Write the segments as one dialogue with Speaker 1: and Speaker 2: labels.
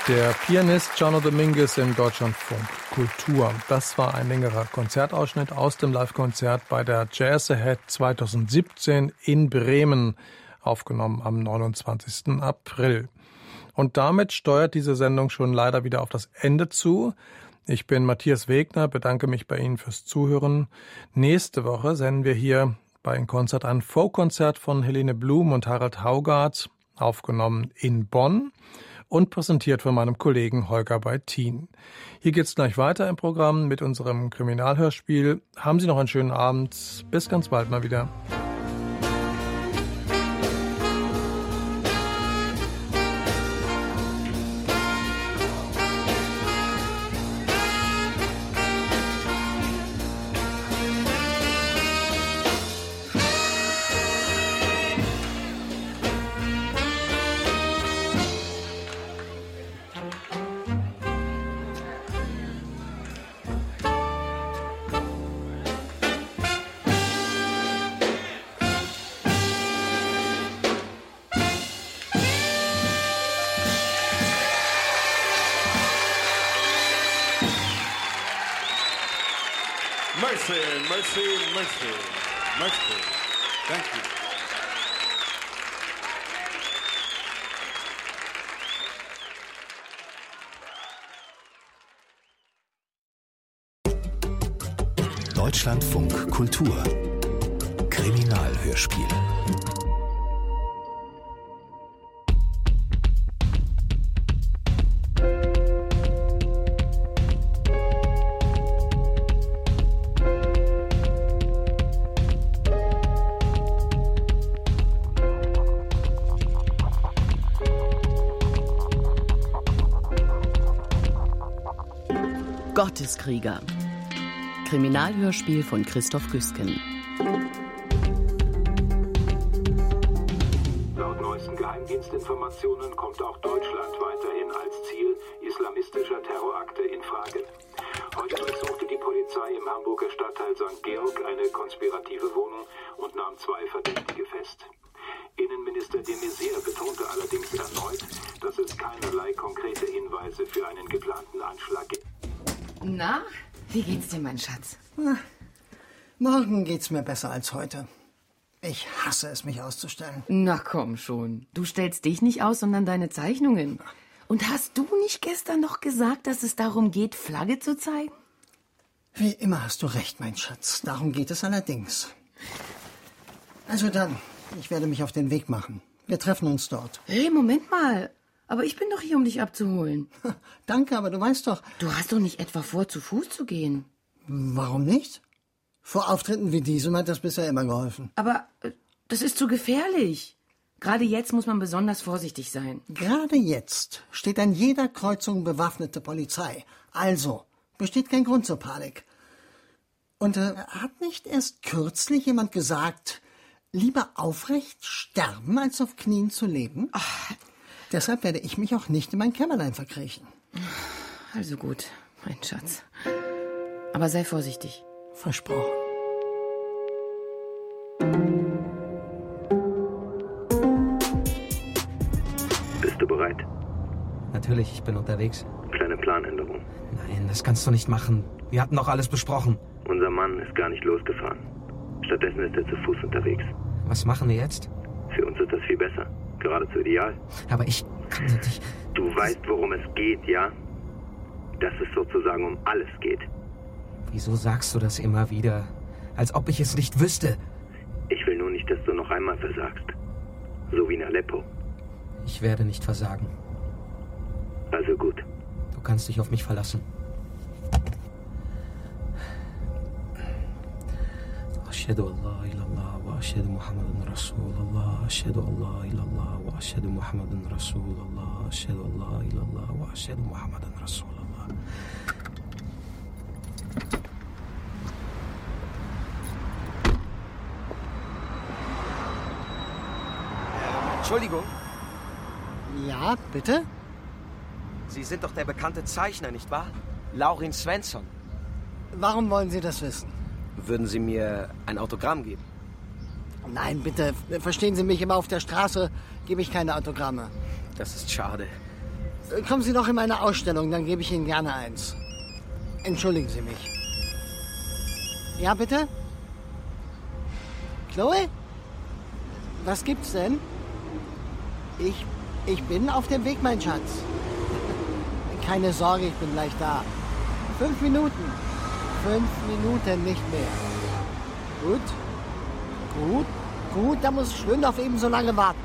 Speaker 1: Der Pianist Chano Dominguez im Deutschlandfunk Kultur. Das war ein längerer Konzertausschnitt aus dem Live-Konzert bei der Jazz Ahead 2017 in Bremen, aufgenommen am 29. April. Und damit steuert diese Sendung schon leider wieder auf das Ende zu. Ich bin Matthias Wegner, bedanke mich bei Ihnen fürs Zuhören. Nächste Woche senden wir hier bei In Konzert ein Folkkonzert von Helene Blum und Harald Haugart, aufgenommen in Bonn und präsentiert von meinem Kollegen Holger Beitin. Hier geht's gleich weiter im Programm mit unserem Kriminalhörspiel. Haben Sie noch einen schönen Abend. Bis ganz bald mal wieder.
Speaker 2: Mercy. Thank you.
Speaker 3: Deutschlandfunk Kultur Kriminalhörspiel.
Speaker 4: Gotteskrieger. Kriminalhörspiel von Christoph Güsken.
Speaker 5: Laut neuesten Geheimdienstinformationen kommt auch Deutschland weiterhin als Ziel islamistischer Terrorakte in Frage. Heute durchsuchte die Polizei im Hamburger Stadtteil St. Georg eine konspirative Wohnung und nahm 2 Verdächtige fest. Innenminister de Maizière betonte allerdings erneut, dass es keinerlei konkrete Hinweise für einen geplanten Anschlag gibt.
Speaker 6: Na, wie geht's dir, mein Schatz?
Speaker 7: Morgen geht's mir besser als heute. Ich hasse es, mich auszustellen.
Speaker 6: Na komm schon. Du stellst dich nicht aus, sondern deine Zeichnungen. Und hast du nicht gestern noch gesagt, dass es darum geht, Flagge zu zeigen?
Speaker 7: Wie immer hast du recht, mein Schatz. Darum geht es allerdings. Also dann, ich werde mich auf den Weg machen. Wir treffen uns dort.
Speaker 6: Hey, Moment mal. Aber ich bin doch hier, um dich abzuholen.
Speaker 7: Danke, aber du weißt doch...
Speaker 6: Du hast doch nicht etwa vor, zu Fuß zu gehen.
Speaker 7: Warum nicht? Vor Auftritten wie diesem hat das bisher immer geholfen.
Speaker 6: Aber das ist zu gefährlich. Gerade jetzt muss man besonders vorsichtig sein.
Speaker 7: Gerade jetzt steht an jeder Kreuzung bewaffnete Polizei. Also besteht kein Grund zur Panik. Und hat nicht erst kürzlich jemand gesagt, lieber aufrecht sterben, als auf Knien zu leben?
Speaker 6: Ach.
Speaker 7: Deshalb werde ich mich auch nicht in mein Kämmerlein verkriechen.
Speaker 6: Also gut, mein Schatz. Aber sei vorsichtig.
Speaker 7: Versprochen.
Speaker 5: Bist du bereit?
Speaker 8: Natürlich, ich bin unterwegs.
Speaker 5: Kleine Planänderung.
Speaker 8: Nein, das kannst du nicht machen. Wir hatten doch alles besprochen.
Speaker 5: Unser Mann ist gar nicht losgefahren. Stattdessen ist er zu Fuß unterwegs.
Speaker 8: Was machen wir jetzt?
Speaker 5: Für uns ist das viel besser. Geradezu ideal.
Speaker 8: Aber ich kann nicht...
Speaker 5: Du weißt, worum es geht, ja? Dass es sozusagen um alles geht.
Speaker 8: Wieso sagst du das immer wieder? Als ob ich es nicht wüsste.
Speaker 5: Ich will nur nicht, dass du noch einmal versagst. So wie in Aleppo.
Speaker 8: Ich werde nicht versagen.
Speaker 5: Also gut.
Speaker 8: Du kannst dich auf mich verlassen. أشهد أن لا إله إلا الله وأشهد محمدا رسول الله أشهد أن لا إله إلا الله وأشهد محمدا رسول الله أشهد أن لا إله إلا الله وأشهد محمدا رسول الله. Entschuldigung.
Speaker 7: Ja, bitte?
Speaker 8: Sie sind doch der bekannte Zeichner, nicht wahr? Laurin Svensson.
Speaker 7: Warum wollen Sie das wissen?
Speaker 8: Würden Sie mir ein Autogramm geben?
Speaker 7: Nein, bitte, verstehen Sie mich, immer auf der Straße gebe ich keine Autogramme.
Speaker 8: Das ist schade.
Speaker 7: Kommen Sie doch in meine Ausstellung, dann gebe ich Ihnen gerne eins. Entschuldigen Sie mich. Ja, bitte? Chloe? Was gibt's denn? Ich bin auf dem Weg, mein Schatz. Keine Sorge, ich bin gleich da. 5 Minuten. 5 Minuten, nicht mehr. Gut, da muss Schlöndorff ebenso lange warten.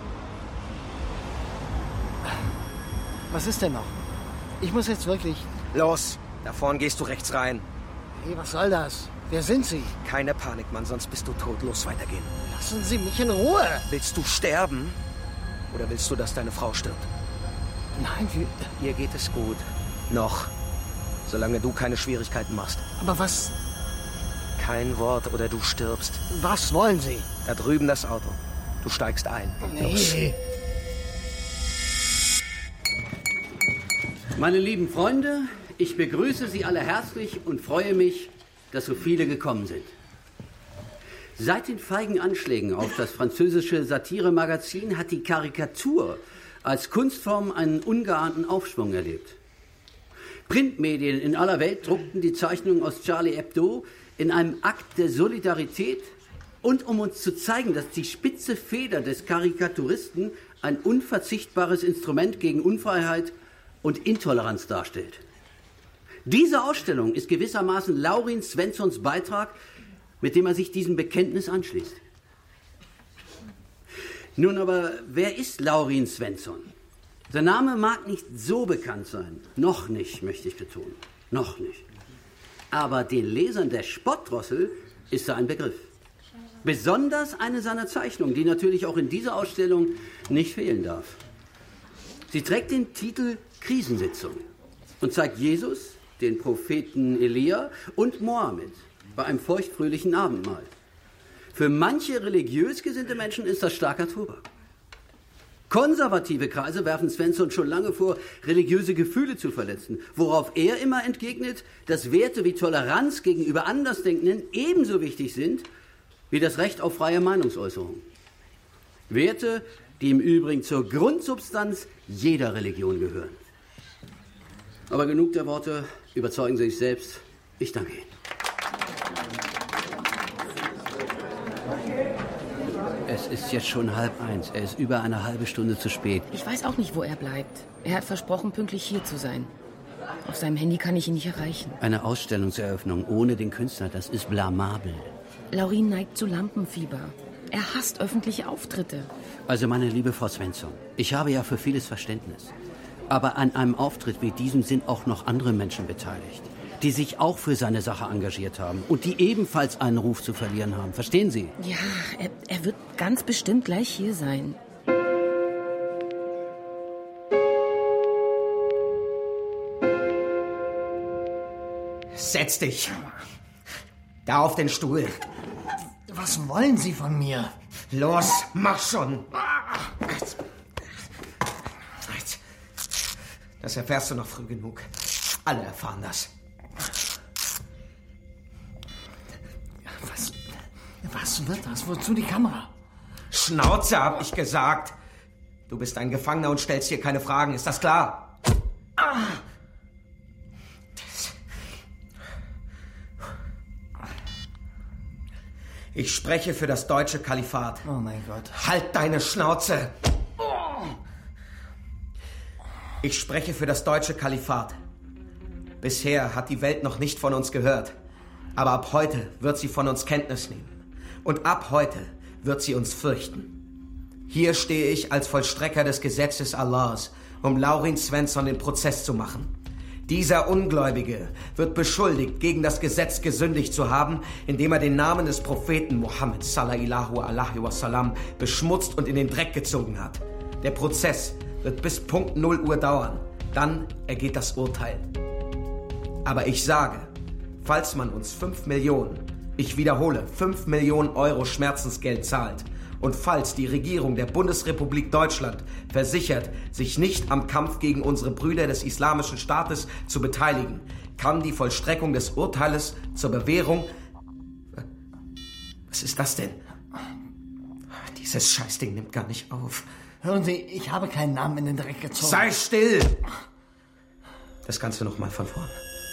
Speaker 7: Was ist denn noch? Ich muss jetzt wirklich...
Speaker 9: Los, da vorne gehst du rechts rein.
Speaker 7: Hey, was soll das? Wer sind Sie?
Speaker 9: Keine Panik, Mann, sonst bist du tot. Los, weitergehen.
Speaker 7: Lassen Sie mich in Ruhe.
Speaker 9: Willst du sterben? Oder willst du, dass deine Frau stirbt?
Speaker 7: Nein,
Speaker 9: Ihr geht es gut. Noch. Solange du keine Schwierigkeiten machst.
Speaker 7: Aber was...
Speaker 9: Kein Wort oder du stirbst.
Speaker 7: Was wollen Sie?
Speaker 9: Da drüben das Auto. Du steigst ein. Los.
Speaker 7: Nee.
Speaker 10: Meine lieben Freunde, ich begrüße Sie alle herzlich und freue mich, dass so viele gekommen sind. Seit den feigen Anschlägen auf das französische Satiremagazin hat die Karikatur als Kunstform einen ungeahnten Aufschwung erlebt. Printmedien in aller Welt druckten die Zeichnungen aus Charlie Hebdo in einem Akt der Solidarität und um uns zu zeigen, dass die spitze Feder des Karikaturisten ein unverzichtbares Instrument gegen Unfreiheit und Intoleranz darstellt. Diese Ausstellung ist gewissermaßen Laurin Svenssons Beitrag, mit dem er sich diesem Bekenntnis anschließt. Nun aber, wer ist Laurin Svensson? Sein Name mag nicht so bekannt sein. Noch nicht, möchte ich betonen. Noch nicht. Aber den Lesern der Spottdrossel ist er ein Begriff. Besonders eine seiner Zeichnungen, die natürlich auch in dieser Ausstellung nicht fehlen darf. Sie trägt den Titel Krisensitzung und zeigt Jesus, den Propheten Elia und Mohammed bei einem feuchtfröhlichen Abendmahl. Für manche religiös gesinnte Menschen ist das starker Tobak. Konservative Kreise werfen Svensson schon lange vor, religiöse Gefühle zu verletzen, worauf er immer entgegnet, dass Werte wie Toleranz gegenüber Andersdenkenden ebenso wichtig sind wie das Recht auf freie Meinungsäußerung. Werte, die im Übrigen zur Grundsubstanz jeder Religion gehören. Aber genug der Worte, überzeugen Sie sich selbst. Ich danke Ihnen. Es ist jetzt schon 12:30. Er ist über eine halbe Stunde zu spät.
Speaker 6: Ich weiß auch nicht, wo er bleibt. Er hat versprochen, pünktlich hier zu sein. Auf seinem Handy kann ich ihn nicht erreichen.
Speaker 10: Eine Ausstellungseröffnung ohne den Künstler, das ist blamabel.
Speaker 6: Laurin neigt zu Lampenfieber. Er hasst öffentliche Auftritte.
Speaker 10: Also, meine liebe Frau Svensson, ich habe ja für vieles Verständnis. Aber an einem Auftritt wie diesem sind auch noch andere Menschen beteiligt, die sich auch für seine Sache engagiert haben und die ebenfalls einen Ruf zu verlieren haben. Verstehen Sie?
Speaker 6: Ja, er wird ganz bestimmt gleich hier sein.
Speaker 9: Setz dich. Da auf den Stuhl.
Speaker 7: Was wollen Sie von mir?
Speaker 9: Los, mach schon. Das erfährst du noch früh genug. Alle erfahren das.
Speaker 7: Was wird das? Wozu die Kamera?
Speaker 9: Schnauze, hab ich gesagt. Du bist ein Gefangener und stellst hier keine Fragen. Ist das klar? Ich spreche für das deutsche Kalifat.
Speaker 7: Oh mein Gott.
Speaker 9: Halt deine Schnauze! Ich spreche für das deutsche Kalifat. Bisher hat die Welt noch nicht von uns gehört. Aber ab heute wird sie von uns Kenntnis nehmen. Und ab heute wird sie uns fürchten. Hier stehe ich als Vollstrecker des Gesetzes Allahs, um Laurin Svensson den Prozess zu machen. Dieser Ungläubige wird beschuldigt, gegen das Gesetz gesündigt zu haben, indem er den Namen des Propheten Mohammed sallallahu alaihi wasallam beschmutzt und in den Dreck gezogen hat. Der Prozess wird bis Punkt 0 Uhr dauern. Dann ergeht das Urteil. Aber ich sage, falls man uns 5 Millionen, ich wiederhole, 5 Millionen Euro Schmerzensgeld zahlt und falls die Regierung der Bundesrepublik Deutschland versichert, sich nicht am Kampf gegen unsere Brüder des Islamischen Staates zu beteiligen, kann die Vollstreckung des Urteiles zur Bewährung... Was ist das denn? Dieses Scheißding nimmt gar nicht auf.
Speaker 7: Hören Sie, ich habe keinen Namen in den Dreck gezogen.
Speaker 9: Sei still! das Ganze nochmal von vorn.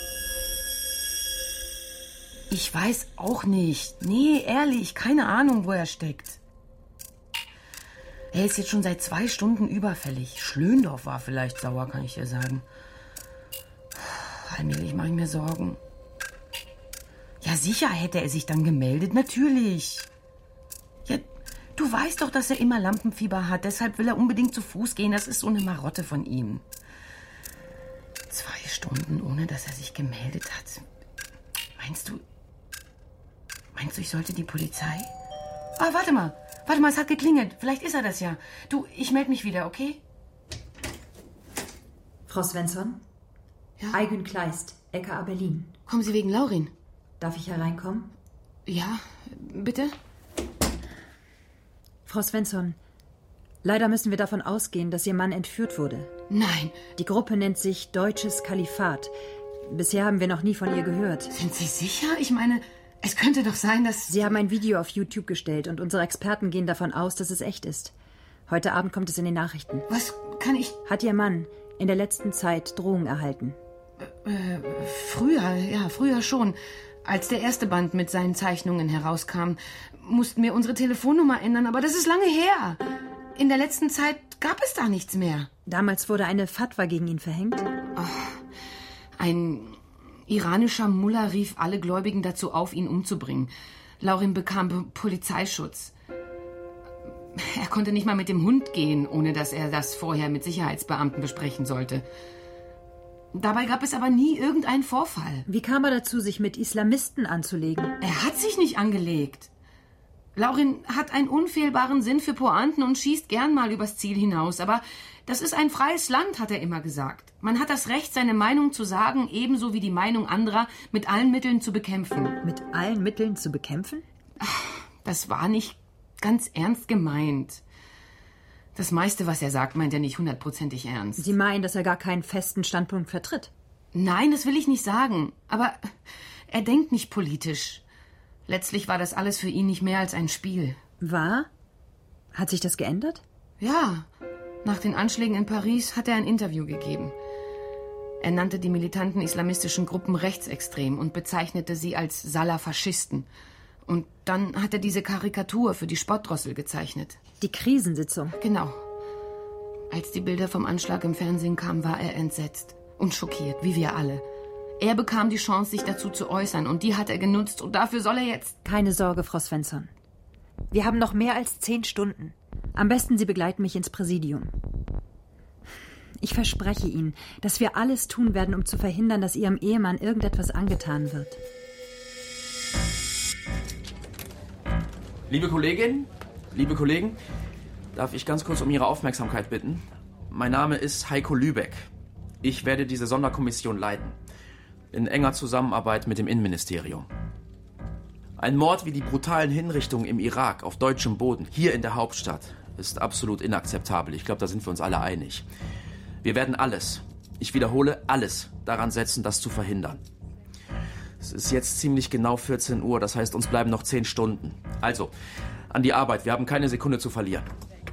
Speaker 6: Ich weiß auch nicht. Nee, ehrlich, keine Ahnung, wo er steckt. Er ist jetzt schon seit 2 Stunden überfällig. Schlöndorff war vielleicht sauer, kann ich dir sagen. Allmählich mache ich mir Sorgen. Ja, sicher hätte er sich dann gemeldet, natürlich. Ja, du weißt doch, dass er immer Lampenfieber hat. Deshalb will er unbedingt zu Fuß gehen. Das ist so eine Marotte von ihm. 2 Stunden, ohne dass er sich gemeldet hat. Meinst du, ich sollte die Polizei? Ah, warte mal, es hat geklingelt. Vielleicht ist er das ja. Du, ich melde mich wieder, okay?
Speaker 11: Frau Svensson?
Speaker 6: Ja?
Speaker 11: Aygün Kleist, LKA Berlin.
Speaker 6: Kommen Sie wegen Laurin?
Speaker 11: Darf ich hereinkommen?
Speaker 6: Ja, bitte?
Speaker 11: Frau Svensson, leider müssen wir davon ausgehen, dass Ihr Mann entführt wurde.
Speaker 6: Nein.
Speaker 11: Die Gruppe nennt sich Deutsches Kalifat. Bisher haben wir noch nie von ihr gehört.
Speaker 6: Sind Sie sicher? Ich meine, es könnte doch sein, dass...
Speaker 11: Sie haben ein Video auf YouTube gestellt und unsere Experten gehen davon aus, dass es echt ist. Heute Abend kommt es in den Nachrichten.
Speaker 6: Was kann ich...
Speaker 11: Hat Ihr Mann in der letzten Zeit Drohungen erhalten?
Speaker 6: Früher schon. Als der erste Band mit seinen Zeichnungen herauskam, mussten wir unsere Telefonnummer ändern, aber das ist lange her. In der letzten Zeit gab es da nichts mehr.
Speaker 11: Damals wurde eine Fatwa gegen ihn verhängt?
Speaker 6: Ein iranischer Mullah rief alle Gläubigen dazu auf, ihn umzubringen. Laurin bekam Polizeischutz. Er konnte nicht mal mit dem Hund gehen, ohne dass er das vorher mit Sicherheitsbeamten besprechen sollte. Dabei gab es aber nie irgendeinen Vorfall.
Speaker 11: Wie kam er dazu, sich mit Islamisten anzulegen?
Speaker 6: Er hat sich nicht angelegt. Laurin hat einen unfehlbaren Sinn für Pointen und schießt gern mal übers Ziel hinaus. Aber das ist ein freies Land, hat er immer gesagt. Man hat das Recht, seine Meinung zu sagen, ebenso wie die Meinung anderer mit allen Mitteln zu bekämpfen.
Speaker 11: Mit allen Mitteln zu bekämpfen?
Speaker 6: Das war nicht ganz ernst gemeint. Das meiste, was er sagt, meint er nicht 100%ig ernst.
Speaker 11: Sie meinen, dass er gar keinen festen Standpunkt vertritt?
Speaker 6: Nein, das will ich nicht sagen. Aber er denkt nicht politisch. Letztlich war das alles für ihn nicht mehr als ein Spiel.
Speaker 11: War? Hat sich das geändert?
Speaker 6: Ja. Nach den Anschlägen in Paris hat er ein Interview gegeben. Er nannte die militanten islamistischen Gruppen rechtsextrem und bezeichnete sie als Salafaschisten. Und dann hat er diese Karikatur für die Spottdrossel gezeichnet.
Speaker 11: Die Krisensitzung?
Speaker 6: Genau. Als die Bilder vom Anschlag im Fernsehen kamen, war er entsetzt und schockiert, wie wir alle. Er bekam die Chance, sich dazu zu äußern, und die hat er genutzt, und dafür soll er jetzt...
Speaker 11: Keine Sorge, Frau Svensson. Wir haben noch mehr als 10 Stunden. Am besten Sie begleiten mich ins Präsidium. Ich verspreche Ihnen, dass wir alles tun werden, um zu verhindern, dass Ihrem Ehemann irgendetwas angetan wird.
Speaker 12: Liebe Kolleginnen, liebe Kollegen, darf ich ganz kurz um Ihre Aufmerksamkeit bitten? Mein Name ist Heiko Lübeck. Ich werde diese Sonderkommission leiten. In enger Zusammenarbeit mit dem Innenministerium. Ein Mord wie die brutalen Hinrichtungen im Irak auf deutschem Boden, hier in der Hauptstadt, ist absolut inakzeptabel. Ich glaube, da sind wir uns alle einig. Wir werden alles, ich wiederhole, alles daran setzen, das zu verhindern. Es ist jetzt ziemlich genau 14 Uhr, das heißt, uns bleiben noch 10 Stunden. Also, an die Arbeit, wir haben keine Sekunde zu verlieren.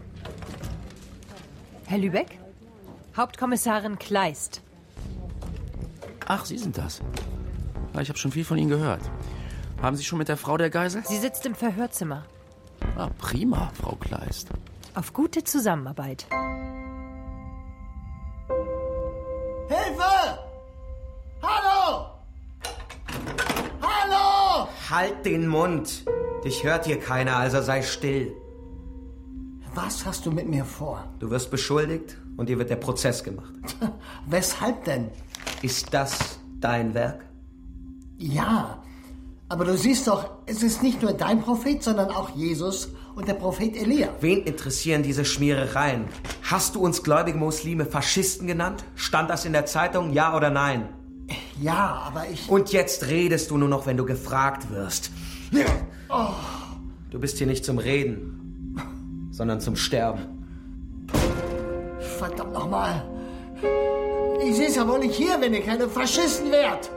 Speaker 11: Herr Lübeck? Hauptkommissarin Kleist.
Speaker 12: Ach, Sie sind das. Ja, ich habe schon viel von Ihnen gehört. Haben Sie schon mit der Frau der Geisel?
Speaker 11: Sie sitzt im Verhörzimmer.
Speaker 12: Ah, prima, Frau Kleist.
Speaker 11: Auf gute Zusammenarbeit.
Speaker 7: Hilfe! Hallo! Hallo!
Speaker 9: Halt den Mund! Dich hört hier keiner, also sei still.
Speaker 7: Was hast du mit mir vor?
Speaker 9: Du wirst beschuldigt und dir wird der Prozess gemacht.
Speaker 7: Weshalb denn?
Speaker 9: Ist das dein Werk?
Speaker 7: Ja, aber du siehst doch, es ist nicht nur dein Prophet, sondern auch Jesus und der Prophet Elia.
Speaker 9: Wen interessieren diese Schmierereien? Hast du uns gläubige Muslime Faschisten genannt? Stand das in der Zeitung, ja oder nein?
Speaker 7: Ja, aber ich...
Speaker 9: Und jetzt redest du nur noch, wenn du gefragt wirst.
Speaker 7: Oh.
Speaker 9: Du bist hier nicht zum Reden, sondern zum Sterben.
Speaker 7: Verdammt nochmal. Ich sehe es ja wohl nicht hier, wenn ihr keine Faschisten wärt.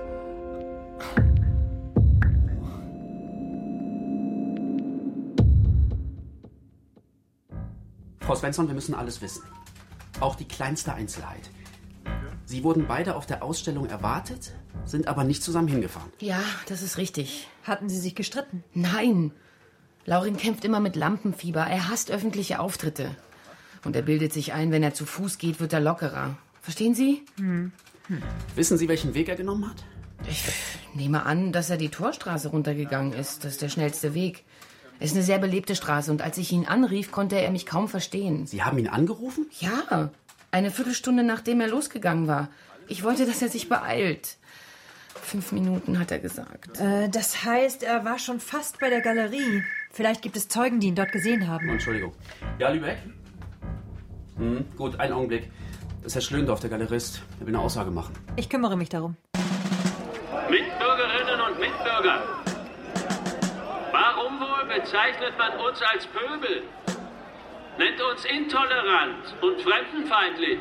Speaker 13: Frau Svensson, wir müssen alles wissen. Auch die kleinste Einzelheit.
Speaker 12: Sie wurden beide auf der Ausstellung erwartet, sind aber nicht zusammen hingefahren.
Speaker 6: Ja, das ist richtig.
Speaker 11: Hatten Sie sich gestritten?
Speaker 6: Nein. Laurin kämpft immer mit Lampenfieber. Er hasst öffentliche Auftritte. Und er bildet sich ein, wenn er zu Fuß geht, wird er lockerer. Verstehen Sie?
Speaker 12: Wissen Sie, welchen Weg er genommen hat?
Speaker 6: Ich nehme an, dass er die Torstraße runtergegangen ist. Das ist der schnellste Weg. Es ist eine sehr belebte Straße und als ich ihn anrief, konnte er mich kaum verstehen.
Speaker 12: Sie haben ihn angerufen?
Speaker 6: Ja, eine Viertelstunde nachdem er losgegangen war. Ich wollte, dass er sich beeilt. 5 Minuten, hat er gesagt.
Speaker 11: Das heißt, er war schon fast bei der Galerie. Vielleicht gibt es Zeugen, die ihn dort gesehen haben.
Speaker 12: Entschuldigung. Ja, Lübeck? Gut, einen Augenblick. Das ist Herr Schlöndorff, der Galerist. Er will eine Aussage machen.
Speaker 11: Ich kümmere mich darum.
Speaker 13: Mitbürgerinnen und Mitbürger, warum wohl bezeichnet man uns als Pöbel? Nennt uns intolerant und fremdenfeindlich?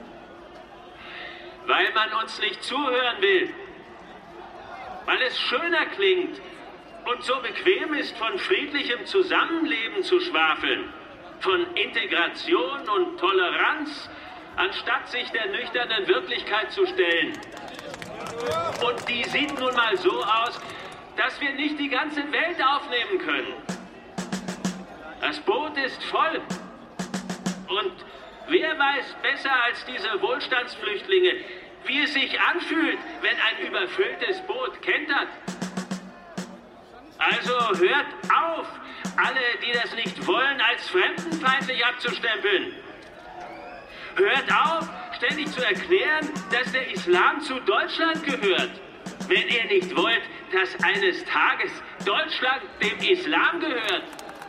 Speaker 13: Weil man uns nicht zuhören will. Weil es schöner klingt und so bequem ist, von friedlichem Zusammenleben zu schwafeln. Von Integration und Toleranz, anstatt sich der nüchternen Wirklichkeit zu stellen. Und die sieht nun mal so aus, dass wir nicht die ganze Welt aufnehmen können. Das Boot ist voll. Und wer weiß besser als diese Wohlstandsflüchtlinge, wie es sich anfühlt, wenn ein überfülltes Boot kentert. Also hört auf, alle, die das nicht wollen, als fremdenfeindlich abzustempeln. Hört auf, ständig zu erklären, dass der Islam zu Deutschland gehört. Wenn ihr nicht wollt, dass eines Tages Deutschland dem Islam gehört.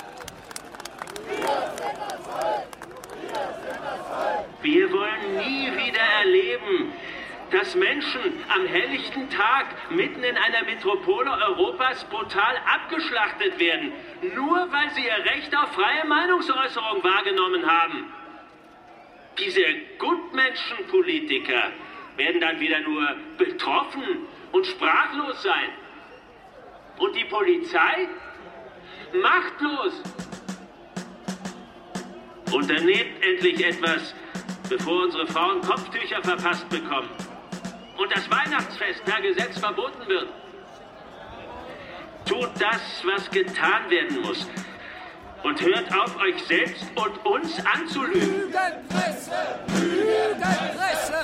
Speaker 13: Wir wollen nie wieder erleben, dass Menschen am helllichten Tag mitten in einer Metropole Europas brutal abgeschlachtet werden, nur weil sie ihr Recht auf freie Meinungsäußerung wahrgenommen haben. Diese Gutmenschenpolitiker werden dann wieder nur betroffen und sprachlos sein. Und die Polizei? Machtlos. Unternehmt endlich etwas, bevor unsere Frauen Kopftücher verpasst bekommen und das Weihnachtsfest per Gesetz verboten wird. Tut das, was getan werden muss. Und hört auf, euch selbst und uns anzulügen.
Speaker 2: Lügenpresse! Lügenpresse!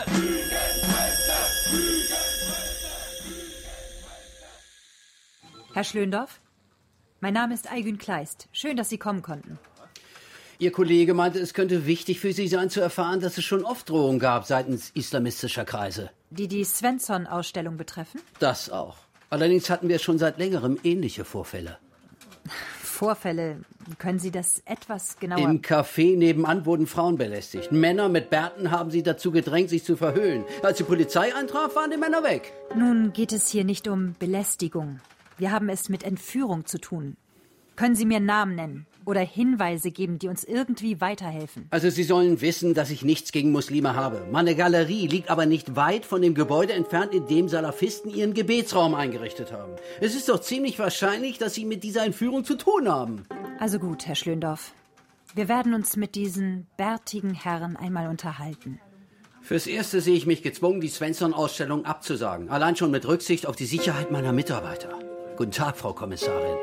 Speaker 11: Herr Schlöndorff, mein Name ist Aygün Kleist. Schön, dass Sie kommen konnten.
Speaker 10: Ihr Kollege meinte, es könnte wichtig für Sie sein, zu erfahren, dass es schon oft Drohungen gab seitens islamistischer Kreise.
Speaker 11: Die Svensson-Ausstellung betreffen?
Speaker 10: Das auch. Allerdings hatten wir schon seit längerem ähnliche Vorfälle.
Speaker 11: Vorfälle? Können Sie das etwas genauer...
Speaker 10: Im Café nebenan wurden Frauen belästigt. Männer mit Bärten haben sie dazu gedrängt, sich zu verhüllen. Als die Polizei eintraf, waren die Männer weg.
Speaker 11: Nun geht es hier nicht um Belästigung. Wir haben es mit Entführung zu tun. Können Sie mir Namen nennen oder Hinweise geben, die uns irgendwie weiterhelfen?
Speaker 10: Also Sie sollen wissen, dass ich nichts gegen Muslime habe. Meine Galerie liegt aber nicht weit von dem Gebäude entfernt, in dem Salafisten ihren Gebetsraum eingerichtet haben. Es ist doch ziemlich wahrscheinlich, dass Sie mit dieser Entführung zu tun haben.
Speaker 11: Also gut, Herr Schlöndorff. Wir werden uns mit diesen bärtigen Herren einmal unterhalten.
Speaker 10: Fürs Erste sehe ich mich gezwungen, die Svensson-Ausstellung abzusagen. Allein schon mit Rücksicht auf die Sicherheit meiner Mitarbeiter. Guten Tag, Frau Kommissarin.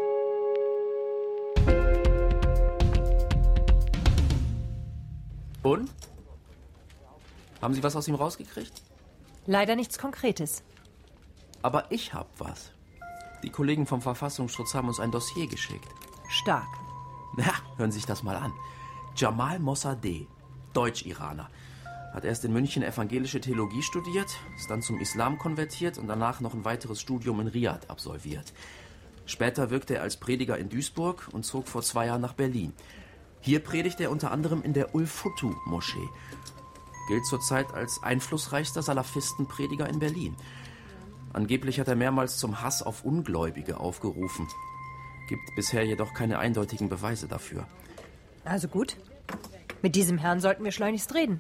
Speaker 12: Und? Haben Sie was aus ihm rausgekriegt?
Speaker 11: Leider nichts Konkretes.
Speaker 12: Aber ich hab was. Die Kollegen vom Verfassungsschutz haben uns ein Dossier geschickt.
Speaker 11: Stark.
Speaker 12: Ja, hören Sie sich das mal an. Jamal Mossadegh, Deutsch-Iraner. Hat erst in München evangelische Theologie studiert, ist dann zum Islam konvertiert und danach noch ein weiteres Studium in Riad absolviert. Später wirkte er als Prediger in Duisburg und zog vor 2 Jahren nach Berlin. Hier predigt er unter anderem in der Ul-Futu-Moschee. Gilt zurzeit als einflussreichster Salafistenprediger in Berlin. Angeblich hat er mehrmals zum Hass auf Ungläubige aufgerufen. Gibt bisher jedoch keine eindeutigen Beweise dafür.
Speaker 11: Also gut. Mit diesem Herrn sollten wir schleunigst reden.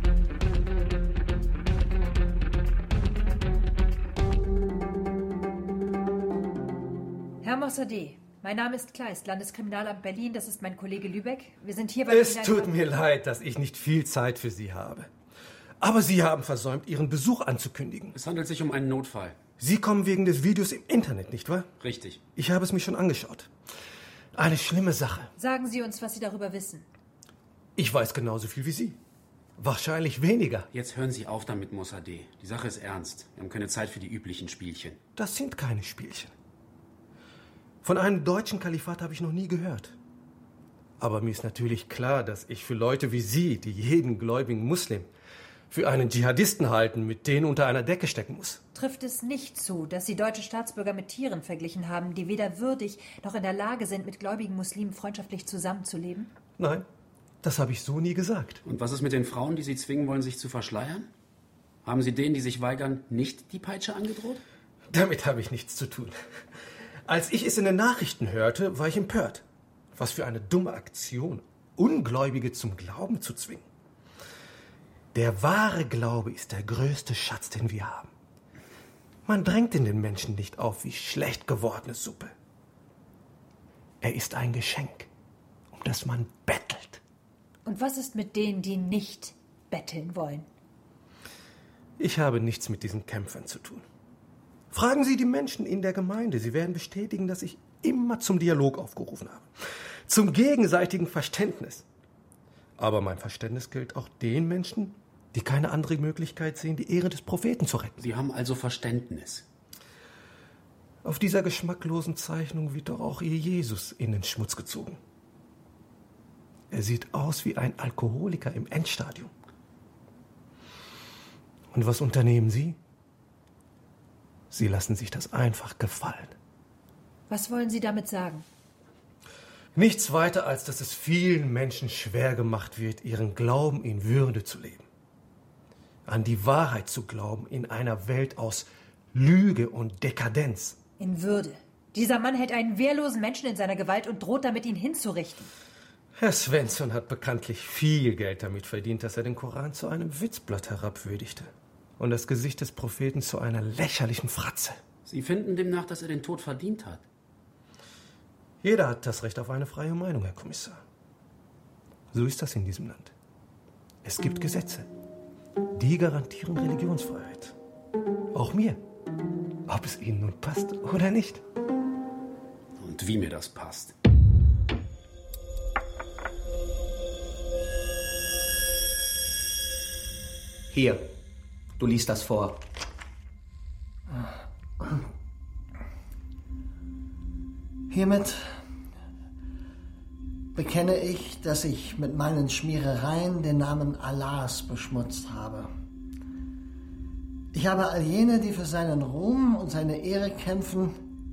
Speaker 11: Herr Mossadegh, mein Name ist Kleist, Landeskriminalamt Berlin. Das ist mein Kollege Lübeck. Wir sind hier, weil
Speaker 14: es tut mir leid, dass ich nicht viel Zeit für Sie habe. Aber Sie haben versäumt, Ihren Besuch anzukündigen.
Speaker 15: Es handelt sich um einen Notfall.
Speaker 14: Sie kommen wegen des Videos im Internet, nicht wahr?
Speaker 15: Richtig.
Speaker 14: Ich habe es mir schon angeschaut. Eine schlimme Sache.
Speaker 11: Sagen Sie uns, was Sie darüber wissen.
Speaker 14: Ich weiß genauso viel wie Sie. Wahrscheinlich weniger.
Speaker 15: Jetzt hören Sie auf damit, Mossadegh. Die Sache ist ernst. Wir haben keine Zeit für die üblichen Spielchen.
Speaker 14: Das sind keine Spielchen. Von einem deutschen Kalifat habe ich noch nie gehört. Aber mir ist natürlich klar, dass ich für Leute wie Sie, die jeden gläubigen Muslim für einen Dschihadisten halten, mit denen unter einer Decke stecken muss.
Speaker 11: Trifft es nicht zu, dass Sie deutsche Staatsbürger mit Tieren verglichen haben, die weder würdig noch in der Lage sind, mit gläubigen Muslimen freundschaftlich zusammenzuleben?
Speaker 14: Nein, das habe ich so nie gesagt.
Speaker 15: Und was ist mit den Frauen, die Sie zwingen wollen, sich zu verschleiern? Haben Sie denen, die sich weigern, nicht die Peitsche angedroht?
Speaker 14: Damit habe ich nichts zu tun. Als ich es in den Nachrichten hörte, war ich empört. Was für eine dumme Aktion, Ungläubige zum Glauben zu zwingen. Der wahre Glaube ist der größte Schatz, den wir haben. Man drängt in den Menschen nicht auf wie schlecht gewordene Suppe. Er ist ein Geschenk, um das man bettelt.
Speaker 11: Und was ist mit denen, die nicht betteln wollen?
Speaker 14: Ich habe nichts mit diesen Kämpfern zu tun. Fragen Sie die Menschen in der Gemeinde. Sie werden bestätigen, dass ich immer zum Dialog aufgerufen habe. Zum gegenseitigen Verständnis. Aber mein Verständnis gilt auch den Menschen, die keine andere Möglichkeit sehen, die Ehre des Propheten zu retten.
Speaker 15: Sie haben also Verständnis.
Speaker 14: Auf dieser geschmacklosen Zeichnung wird doch auch Ihr Jesus in den Schmutz gezogen. Er sieht aus wie ein Alkoholiker im Endstadium. Und was unternehmen Sie? Sie lassen sich das einfach gefallen.
Speaker 11: Was wollen Sie damit sagen?
Speaker 14: Nichts weiter, als dass es vielen Menschen schwer gemacht wird, ihren Glauben in Würde zu leben. An die Wahrheit zu glauben in einer Welt aus Lüge und Dekadenz.
Speaker 11: In Würde. Dieser Mann hält einen wehrlosen Menschen in seiner Gewalt und droht damit, ihn hinzurichten.
Speaker 14: Herr Svensson hat bekanntlich viel Geld damit verdient, dass er den Koran zu einem Witzblatt herabwürdigte und das Gesicht des Propheten zu einer lächerlichen Fratze.
Speaker 15: Sie finden demnach, dass er den Tod verdient hat?
Speaker 14: Jeder hat das Recht auf eine freie Meinung, Herr Kommissar. So ist das in diesem Land. Es gibt Gesetze. Die garantieren Religionsfreiheit. Auch mir. Ob es Ihnen nun passt oder nicht.
Speaker 15: Und wie mir das passt.
Speaker 9: Hier, du liest das vor.
Speaker 7: Hiermit bekenne ich, dass ich mit meinen Schmierereien den Namen Allahs beschmutzt habe. Ich habe all jene, die für seinen Ruhm und seine Ehre kämpfen,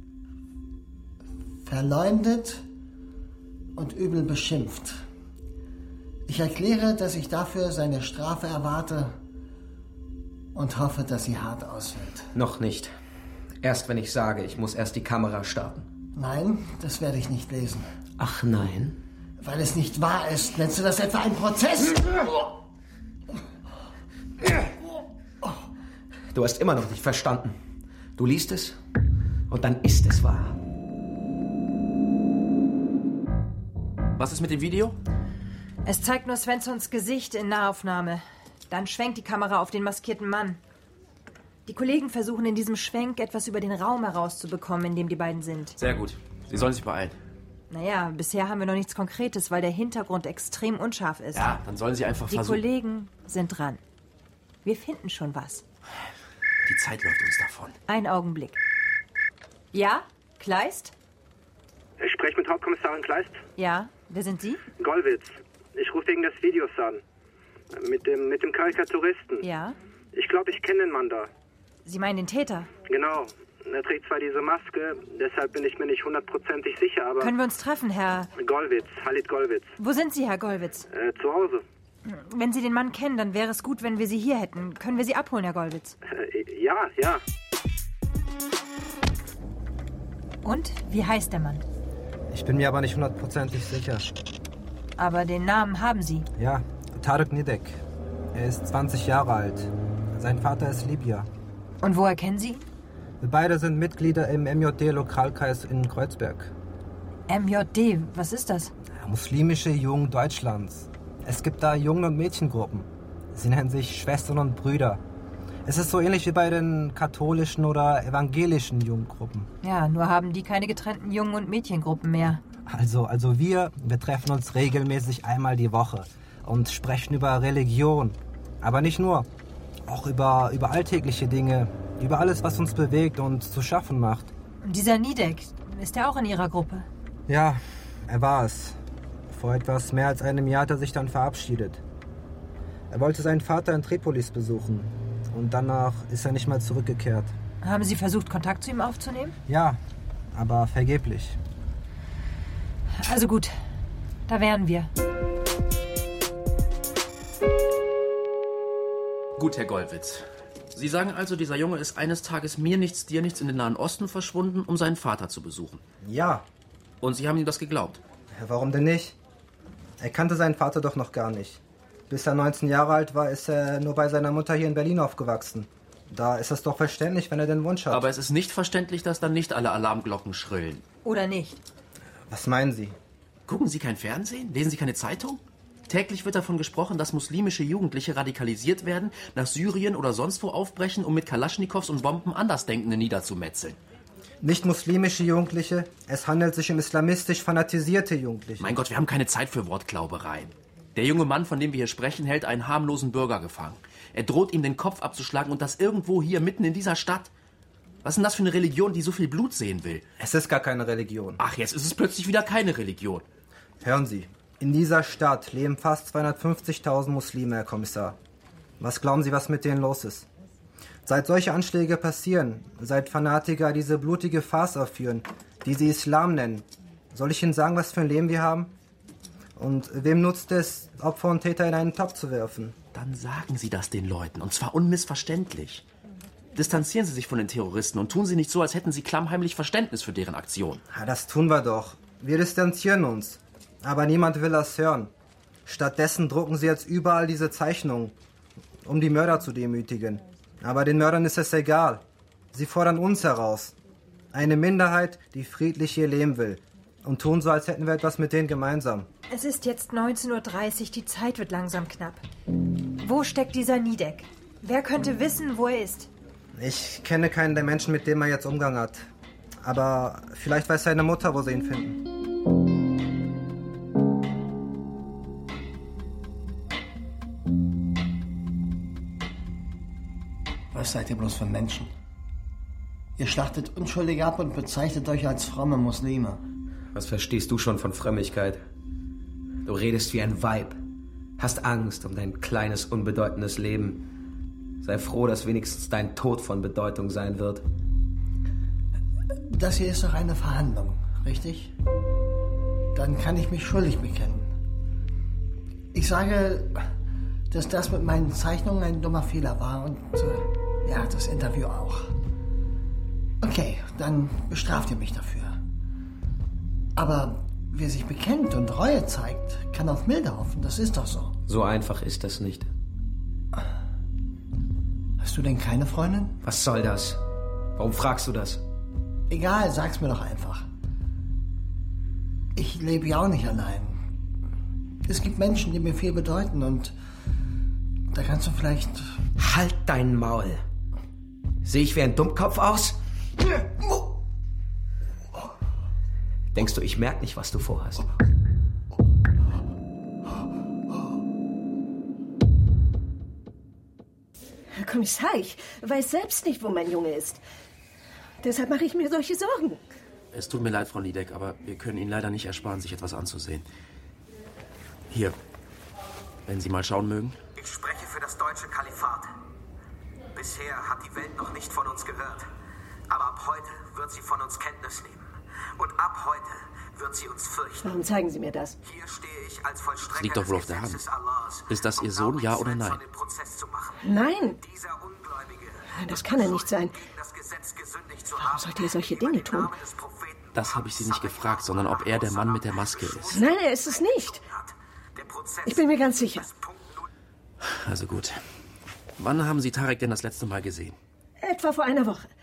Speaker 7: verleumdet und übel beschimpft. Ich erkläre, dass ich dafür seine Strafe erwarte und hoffe, dass sie hart ausfällt.
Speaker 9: Noch nicht. Erst wenn ich sage, ich muss erst die Kamera starten.
Speaker 7: Nein, das werde ich nicht lesen.
Speaker 9: Ach nein?
Speaker 7: Weil es nicht wahr ist. Nennst du das etwa ein Prozess?
Speaker 9: Du hast immer noch nicht verstanden. Du liest es und dann ist es wahr.
Speaker 12: Was ist mit dem Video?
Speaker 11: Es zeigt nur Svenssons Gesicht in Nahaufnahme. Dann schwenkt die Kamera auf den maskierten Mann. Die Kollegen versuchen in diesem Schwenk etwas über den Raum herauszubekommen, in dem die beiden sind.
Speaker 12: Sehr gut. Sie sollen sich beeilen.
Speaker 11: Naja, bisher haben wir noch nichts Konkretes, weil der Hintergrund extrem unscharf ist.
Speaker 12: Ja, dann sollen sie einfach versuchen.
Speaker 11: Die Kollegen sind dran. Wir finden schon was.
Speaker 12: Die Zeit läuft uns davon.
Speaker 11: Ein Augenblick. Ja? Kleist?
Speaker 16: Ich spreche mit Hauptkommissarin Kleist.
Speaker 11: Ja, wer sind Sie?
Speaker 16: Gollwitz. Ich rufe wegen des Videos an. Mit dem Karikaturisten.
Speaker 11: Ja?
Speaker 16: Ich glaube, ich kenne den Mann da.
Speaker 11: Sie meinen den Täter?
Speaker 16: Genau. Er trägt zwar diese Maske, deshalb bin ich mir nicht hundertprozentig sicher, aber...
Speaker 11: Können wir uns treffen, Herr...
Speaker 16: Gollwitz, Halid Gollwitz.
Speaker 11: Wo sind Sie, Herr Gollwitz?
Speaker 16: Zu Hause.
Speaker 11: Wenn Sie den Mann kennen, dann wäre es gut, wenn wir Sie hier hätten. Können wir Sie abholen, Herr Gollwitz?
Speaker 16: Ja.
Speaker 11: Und? Wie heißt der Mann?
Speaker 8: Ich bin mir aber nicht hundertprozentig sicher.
Speaker 11: Aber den Namen haben Sie?
Speaker 8: Ja, Tarık Nidek. Er ist 20 Jahre alt. Sein Vater ist Libyer.
Speaker 11: Und woher kennen Sie ihn?
Speaker 8: Wir beide sind Mitglieder im MJD-Lokalkreis in Kreuzberg.
Speaker 11: MJD, was ist das?
Speaker 8: Muslimische Jugend Deutschlands. Es gibt da Jungen- und Mädchengruppen.
Speaker 17: Sie nennen sich Schwestern und Brüder. Es ist so ähnlich wie bei den katholischen oder evangelischen Jugendgruppen.
Speaker 11: Ja, nur haben die keine getrennten Jungen- und Mädchengruppen mehr.
Speaker 17: Also wir treffen uns regelmäßig einmal die Woche und sprechen über Religion. Aber nicht nur. Auch über alltägliche Dinge, über alles, was uns bewegt und zu schaffen macht.
Speaker 11: Und dieser Nidek, ist er auch in Ihrer Gruppe?
Speaker 17: Ja, er war es. Vor etwas mehr als einem Jahr hat er sich dann verabschiedet. Er wollte seinen Vater in Tripolis besuchen. Und danach ist er nicht mal zurückgekehrt.
Speaker 11: Haben Sie versucht, Kontakt zu ihm aufzunehmen?
Speaker 17: Ja, aber vergeblich.
Speaker 11: Also gut, da wären wir.
Speaker 12: Gut, Herr Gollwitz. Sie sagen also, dieser Junge ist eines Tages mir nichts, dir nichts in den Nahen Osten verschwunden, um seinen Vater zu besuchen.
Speaker 17: Ja.
Speaker 12: Und Sie haben ihm das geglaubt?
Speaker 17: Ja, warum denn nicht? Er kannte seinen Vater doch noch gar nicht. Bis er 19 Jahre alt war, ist er nur bei seiner Mutter hier in Berlin aufgewachsen. Da ist es doch verständlich, wenn er den Wunsch hat.
Speaker 12: Aber es ist nicht verständlich, dass dann nicht alle Alarmglocken schrillen.
Speaker 11: Oder nicht?
Speaker 17: Was meinen Sie?
Speaker 12: Gucken Sie kein Fernsehen? Lesen Sie keine Zeitung? Täglich wird davon gesprochen, dass muslimische Jugendliche radikalisiert werden, nach Syrien oder sonst wo aufbrechen, um mit Kalaschnikows und Bomben Andersdenkende niederzumetzeln.
Speaker 17: Nicht muslimische Jugendliche, es handelt sich um islamistisch fanatisierte Jugendliche.
Speaker 12: Mein Gott, wir haben keine Zeit für Wortglaubereien. Der junge Mann, von dem wir hier sprechen, hält einen harmlosen Bürger gefangen. Er droht ihm den Kopf abzuschlagen und das irgendwo hier mitten in dieser Stadt. Was ist denn das für eine Religion, die so viel Blut sehen will?
Speaker 17: Es ist gar keine Religion.
Speaker 12: Ach, jetzt ist es plötzlich wieder keine Religion.
Speaker 17: Hören Sie, in dieser Stadt leben fast 250.000 Muslime, Herr Kommissar. Was glauben Sie, was mit denen los ist? Seit solche Anschläge passieren, seit Fanatiker diese blutige Farce aufführen, die sie Islam nennen, soll ich Ihnen sagen, was für ein Leben wir haben? Und wem nutzt es, Opfer und Täter in einen Topf zu werfen?
Speaker 12: Dann sagen Sie das den Leuten, und zwar unmissverständlich. Distanzieren Sie sich von den Terroristen und tun Sie nicht so, als hätten Sie klammheimlich Verständnis für deren Aktion.
Speaker 17: Ja, das tun wir doch. Wir distanzieren uns. Aber niemand will das hören. Stattdessen drucken sie jetzt überall diese Zeichnungen, um die Mörder zu demütigen. Aber den Mördern ist es egal. Sie fordern uns heraus. Eine Minderheit, die friedlich hier leben will. Und tun so, als hätten wir etwas mit denen gemeinsam.
Speaker 11: Es ist jetzt 19:30 Uhr, die Zeit wird langsam knapp. Wo steckt dieser Nidek? Wer könnte wissen, wo er ist?
Speaker 17: Ich kenne keinen der Menschen, mit dem er jetzt Umgang hat. Aber vielleicht weiß seine Mutter, wo sie ihn finden.
Speaker 7: Was seid ihr bloß für Menschen? Ihr schlachtet Unschuldige ab und bezeichnet euch als fromme Muslime.
Speaker 9: Was verstehst du schon von Frömmigkeit? Du redest wie ein Weib. Hast Angst um dein kleines, unbedeutendes Leben. Sei froh, dass wenigstens dein Tod von Bedeutung sein wird.
Speaker 7: Das hier ist doch eine Verhandlung, richtig? Dann kann ich mich schuldig bekennen. Ich sage, dass das mit meinen Zeichnungen ein dummer Fehler war und ja, das Interview auch. Okay, dann bestraft ihr mich dafür. Aber wer sich bekennt und Reue zeigt, kann auf Milde hoffen. Das ist doch so.
Speaker 9: So einfach ist das nicht.
Speaker 7: Hast du denn keine Freundin?
Speaker 9: Was soll das? Warum fragst du das?
Speaker 7: Egal, sag's mir doch einfach. Ich lebe ja auch nicht allein. Es gibt Menschen, die mir viel bedeuten und da kannst du vielleicht...
Speaker 9: Halt dein Maul. Sehe ich wie ein Dummkopf aus? Denkst du, ich merke nicht, was du vorhast?
Speaker 18: Herr Kommissar, ich weiß selbst nicht, wo mein Junge ist. Deshalb mache ich mir solche Sorgen.
Speaker 12: Es tut mir leid, Frau Nidek, aber wir können Ihnen leider nicht ersparen, sich etwas anzusehen. Hier, wenn Sie mal schauen mögen.
Speaker 9: Ich spreche für das deutsche Kalifat. Bisher hat die Welt noch nicht von uns gehört. Aber ab heute wird sie von uns Kenntnis nehmen. Und ab heute wird sie uns fürchten.
Speaker 18: Warum zeigen Sie mir das?
Speaker 9: Hier stehe ich als Vollstrecker
Speaker 12: Das liegt doch wohl auf der Hand. Ist das Ihr Sohn, ja oder nein?
Speaker 18: Nein. Das kann er nicht sein. Warum sollte er solche Dinge tun?
Speaker 12: Das habe ich Sie nicht gefragt, sondern ob er der Mann mit der Maske ist.
Speaker 18: Nein, er ist es nicht. Ich bin mir ganz sicher.
Speaker 12: Also gut. Wann haben Sie Tarek denn das letzte Mal gesehen?
Speaker 18: Etwa vor einer Woche.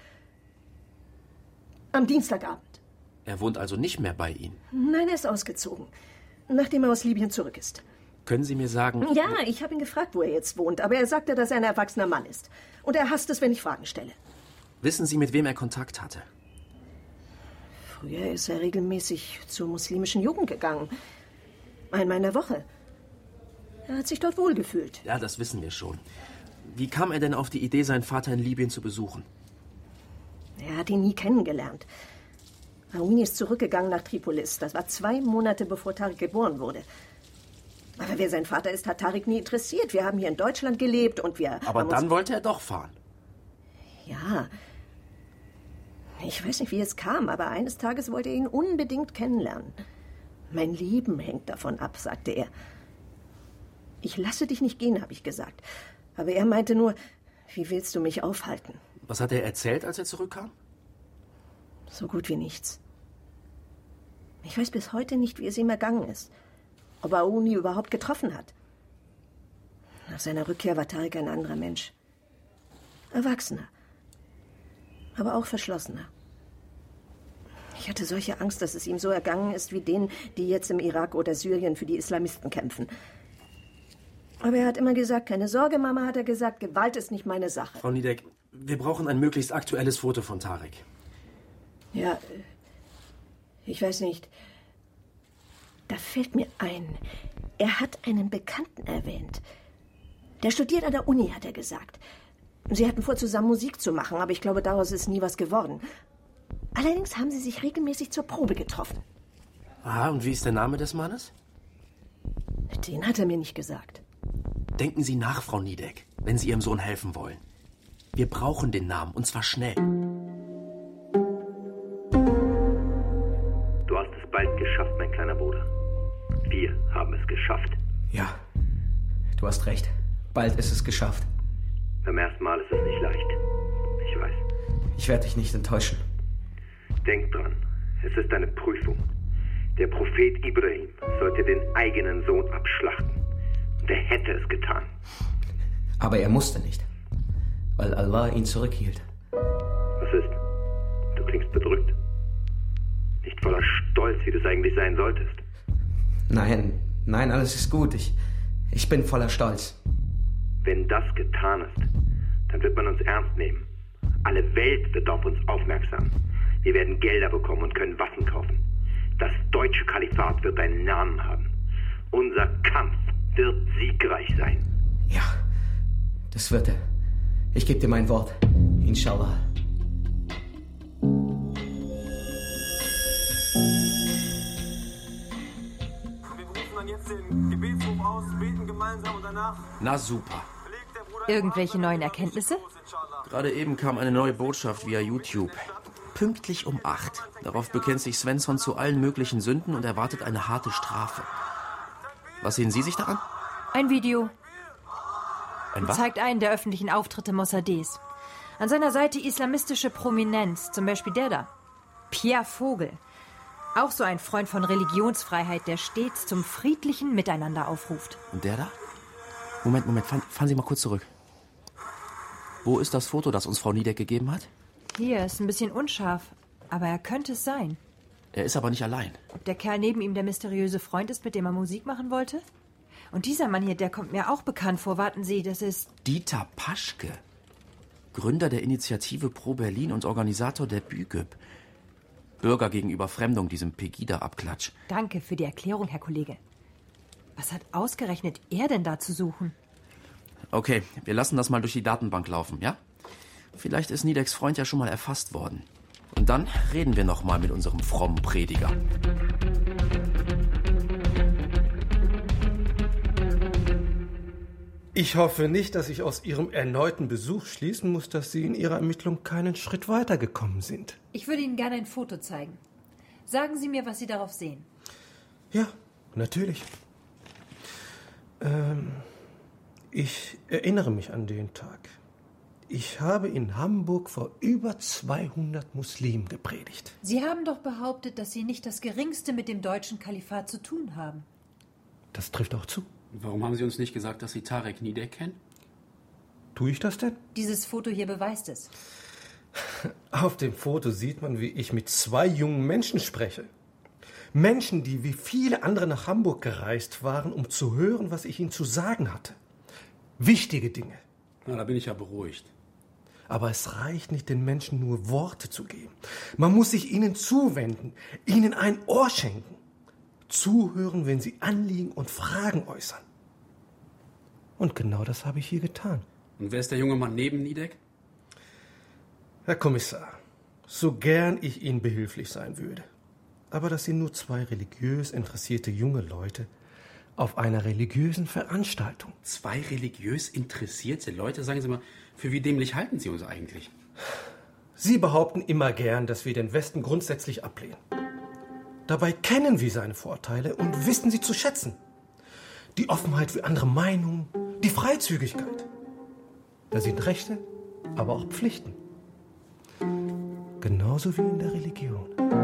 Speaker 18: Am Dienstagabend.
Speaker 12: Er wohnt also nicht mehr bei Ihnen.
Speaker 18: Nein, er ist ausgezogen, nachdem er aus Libyen zurück ist.
Speaker 12: Können Sie mir sagen...
Speaker 18: Ja, ich habe ihn gefragt, wo er jetzt wohnt, aber er sagte, dass er ein erwachsener Mann ist. Und er hasst es, wenn ich Fragen stelle.
Speaker 12: Wissen Sie, mit wem er Kontakt hatte?
Speaker 18: Früher ist er regelmäßig zur muslimischen Jugend gegangen. Einmal in der Woche. Er hat sich dort wohlgefühlt.
Speaker 12: Ja, das wissen wir schon. Wie kam er denn auf die Idee, seinen Vater in Libyen zu besuchen?
Speaker 18: Er hat ihn nie kennengelernt. Aouni ist zurückgegangen nach Tripolis. Das war 2 Monate, bevor Tarek geboren wurde. Aber wer sein Vater ist, hat Tarek nie interessiert. Wir haben hier in Deutschland gelebt und wir...
Speaker 12: Aber dann wollte er doch fahren.
Speaker 18: Ja. Ich weiß nicht, wie es kam, aber eines Tages wollte er ihn unbedingt kennenlernen. Mein Leben hängt davon ab, sagte er. Ich lasse dich nicht gehen, habe ich gesagt. Aber er meinte nur, wie willst du mich aufhalten?
Speaker 12: Was hat er erzählt, als er zurückkam?
Speaker 18: So gut wie nichts. Ich weiß bis heute nicht, wie es ihm ergangen ist. Ob er Aouni überhaupt getroffen hat. Nach seiner Rückkehr war Tarek ein anderer Mensch. Erwachsener. Aber auch verschlossener. Ich hatte solche Angst, dass es ihm so ergangen ist wie denen, die jetzt im Irak oder Syrien für die Islamisten kämpfen. Aber er hat immer gesagt, keine Sorge, Mama, hat er gesagt, Gewalt ist nicht meine Sache.
Speaker 12: Frau Niedeck, wir brauchen ein möglichst aktuelles Foto von Tarek.
Speaker 18: Ja, ich weiß nicht. Da fällt mir ein, er hat einen Bekannten erwähnt. Der studiert an der Uni, hat er gesagt. Sie hatten vor, zusammen Musik zu machen, aber ich glaube, daraus ist nie was geworden. Allerdings haben sie sich regelmäßig zur Probe getroffen.
Speaker 12: Aha, und wie ist der Name des Mannes?
Speaker 18: Den hat er mir nicht gesagt.
Speaker 12: Denken Sie nach, Frau Niedeck, wenn Sie Ihrem Sohn helfen wollen. Wir brauchen den Namen, und zwar schnell.
Speaker 5: Du hast es bald geschafft, mein kleiner Bruder. Wir haben es geschafft.
Speaker 9: Ja, du hast recht. Bald ist es geschafft.
Speaker 5: Beim ersten Mal ist es nicht leicht. Ich weiß.
Speaker 9: Ich werde dich nicht enttäuschen.
Speaker 5: Denk dran, es ist eine Prüfung. Der Prophet Ibrahim sollte den eigenen Sohn abschlachten. Und er hätte es getan.
Speaker 9: Aber er musste nicht, weil Allah ihn zurückhielt.
Speaker 5: Was ist? Du klingst bedrückt. Nicht voller Stolz, wie du es eigentlich sein solltest.
Speaker 9: Nein, alles ist gut. Ich bin voller Stolz.
Speaker 5: Wenn das getan ist, dann wird man uns ernst nehmen. Alle Welt wird auf uns aufmerksam. Wir werden Gelder bekommen und können Waffen kaufen. Das deutsche Kalifat wird einen Namen haben. Unser Kampf wird siegreich sein.
Speaker 9: Ja, das wird er. Ich gebe dir mein Wort. Inshallah.
Speaker 19: Wir rufen dann jetzt den Gebetsruf aus, beten gemeinsam und danach...
Speaker 12: Na super.
Speaker 11: Irgendwelche neuen Erkenntnisse?
Speaker 12: Gerade eben kam eine neue Botschaft via YouTube. Pünktlich um 8. Darauf bekennt sich Svensson zu allen möglichen Sünden und erwartet eine harte Strafe. Was sehen Sie sich da an?
Speaker 11: Ein Video.
Speaker 12: Ein was?
Speaker 11: Zeigt einen der öffentlichen Auftritte Mossadegh. An seiner Seite islamistische Prominenz, zum Beispiel der da. Pierre Vogel. Auch so ein Freund von Religionsfreiheit, der stets zum friedlichen Miteinander aufruft.
Speaker 12: Und der da? Moment, fahren Sie mal kurz zurück. Wo ist das Foto, das uns Frau Niedeck gegeben hat?
Speaker 11: Hier, ist ein bisschen unscharf, aber er könnte es sein.
Speaker 12: Er ist aber nicht allein.
Speaker 11: Ob der Kerl neben ihm der mysteriöse Freund ist, mit dem er Musik machen wollte? Und dieser Mann hier, der kommt mir auch bekannt vor. Warten Sie, das ist...
Speaker 12: Dieter Paschke. Gründer der Initiative Pro Berlin und Organisator der BÜGÜP. Bürger gegenüber Fremdung, diesem Pegida-Abklatsch.
Speaker 11: Danke für die Erklärung, Herr Kollege. Was hat ausgerechnet er denn da zu suchen?
Speaker 12: Okay, wir lassen das mal durch die Datenbank laufen, ja? Vielleicht ist Niedecks Freund ja schon mal erfasst worden. Und dann reden wir noch mal mit unserem frommen Prediger.
Speaker 14: Ich hoffe nicht, dass ich aus Ihrem erneuten Besuch schließen muss, dass Sie in Ihrer Ermittlung keinen Schritt weitergekommen sind.
Speaker 11: Ich würde Ihnen gerne ein Foto zeigen. Sagen Sie mir, was Sie darauf sehen.
Speaker 14: Ja, natürlich. Ich erinnere mich an den Tag. Ich habe in Hamburg vor über 200 Muslimen gepredigt.
Speaker 11: Sie haben doch behauptet, dass Sie nicht das Geringste mit dem deutschen Kalifat zu tun haben.
Speaker 14: Das trifft auch zu.
Speaker 15: Warum haben Sie uns nicht gesagt, dass Sie Tarek Niedeck kennen?
Speaker 14: Tue ich das denn?
Speaker 11: Dieses Foto hier beweist es.
Speaker 14: Auf dem Foto sieht man, wie ich mit 2 jungen Menschen spreche. Menschen, die wie viele andere nach Hamburg gereist waren, um zu hören, was ich ihnen zu sagen hatte. Wichtige Dinge.
Speaker 15: Na, da bin ich ja beruhigt.
Speaker 14: Aber es reicht nicht, den Menschen nur Worte zu geben. Man muss sich ihnen zuwenden, ihnen ein Ohr schenken. Zuhören, wenn sie Anliegen und Fragen äußern. Und genau das habe ich hier getan.
Speaker 15: Und wer ist der junge Mann neben Nidek?
Speaker 14: Herr Kommissar, so gern ich Ihnen behilflich sein würde, aber das sind nur 2 religiös interessierte junge Leute auf einer religiösen Veranstaltung.
Speaker 15: 2 religiös interessierte Leute? Sagen Sie mal, für wie dämlich halten Sie uns eigentlich?
Speaker 14: Sie behaupten immer gern, dass wir den Westen grundsätzlich ablehnen. Dabei kennen wir seine Vorteile und wissen sie zu schätzen. Die Offenheit für andere Meinungen, die Freizügigkeit. Da sind Rechte, aber auch Pflichten. Genauso wie in der Religion.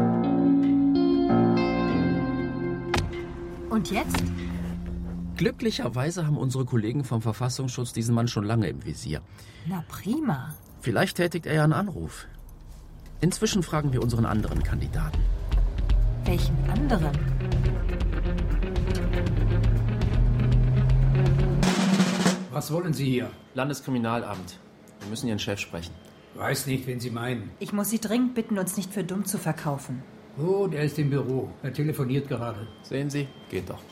Speaker 11: Und jetzt?
Speaker 12: Glücklicherweise haben unsere Kollegen vom Verfassungsschutz diesen Mann schon lange im Visier.
Speaker 11: Na prima.
Speaker 12: Vielleicht tätigt er ja einen Anruf. Inzwischen fragen wir unseren anderen Kandidaten.
Speaker 11: Welchen anderen?
Speaker 20: Was wollen Sie hier?
Speaker 12: Landeskriminalamt. Wir müssen Ihren Chef sprechen.
Speaker 20: Weiß nicht, wen Sie meinen.
Speaker 11: Ich muss Sie dringend bitten, uns nicht für dumm zu verkaufen.
Speaker 20: Oh, der ist im Büro. Er telefoniert gerade.
Speaker 12: Sehen Sie? Geht doch.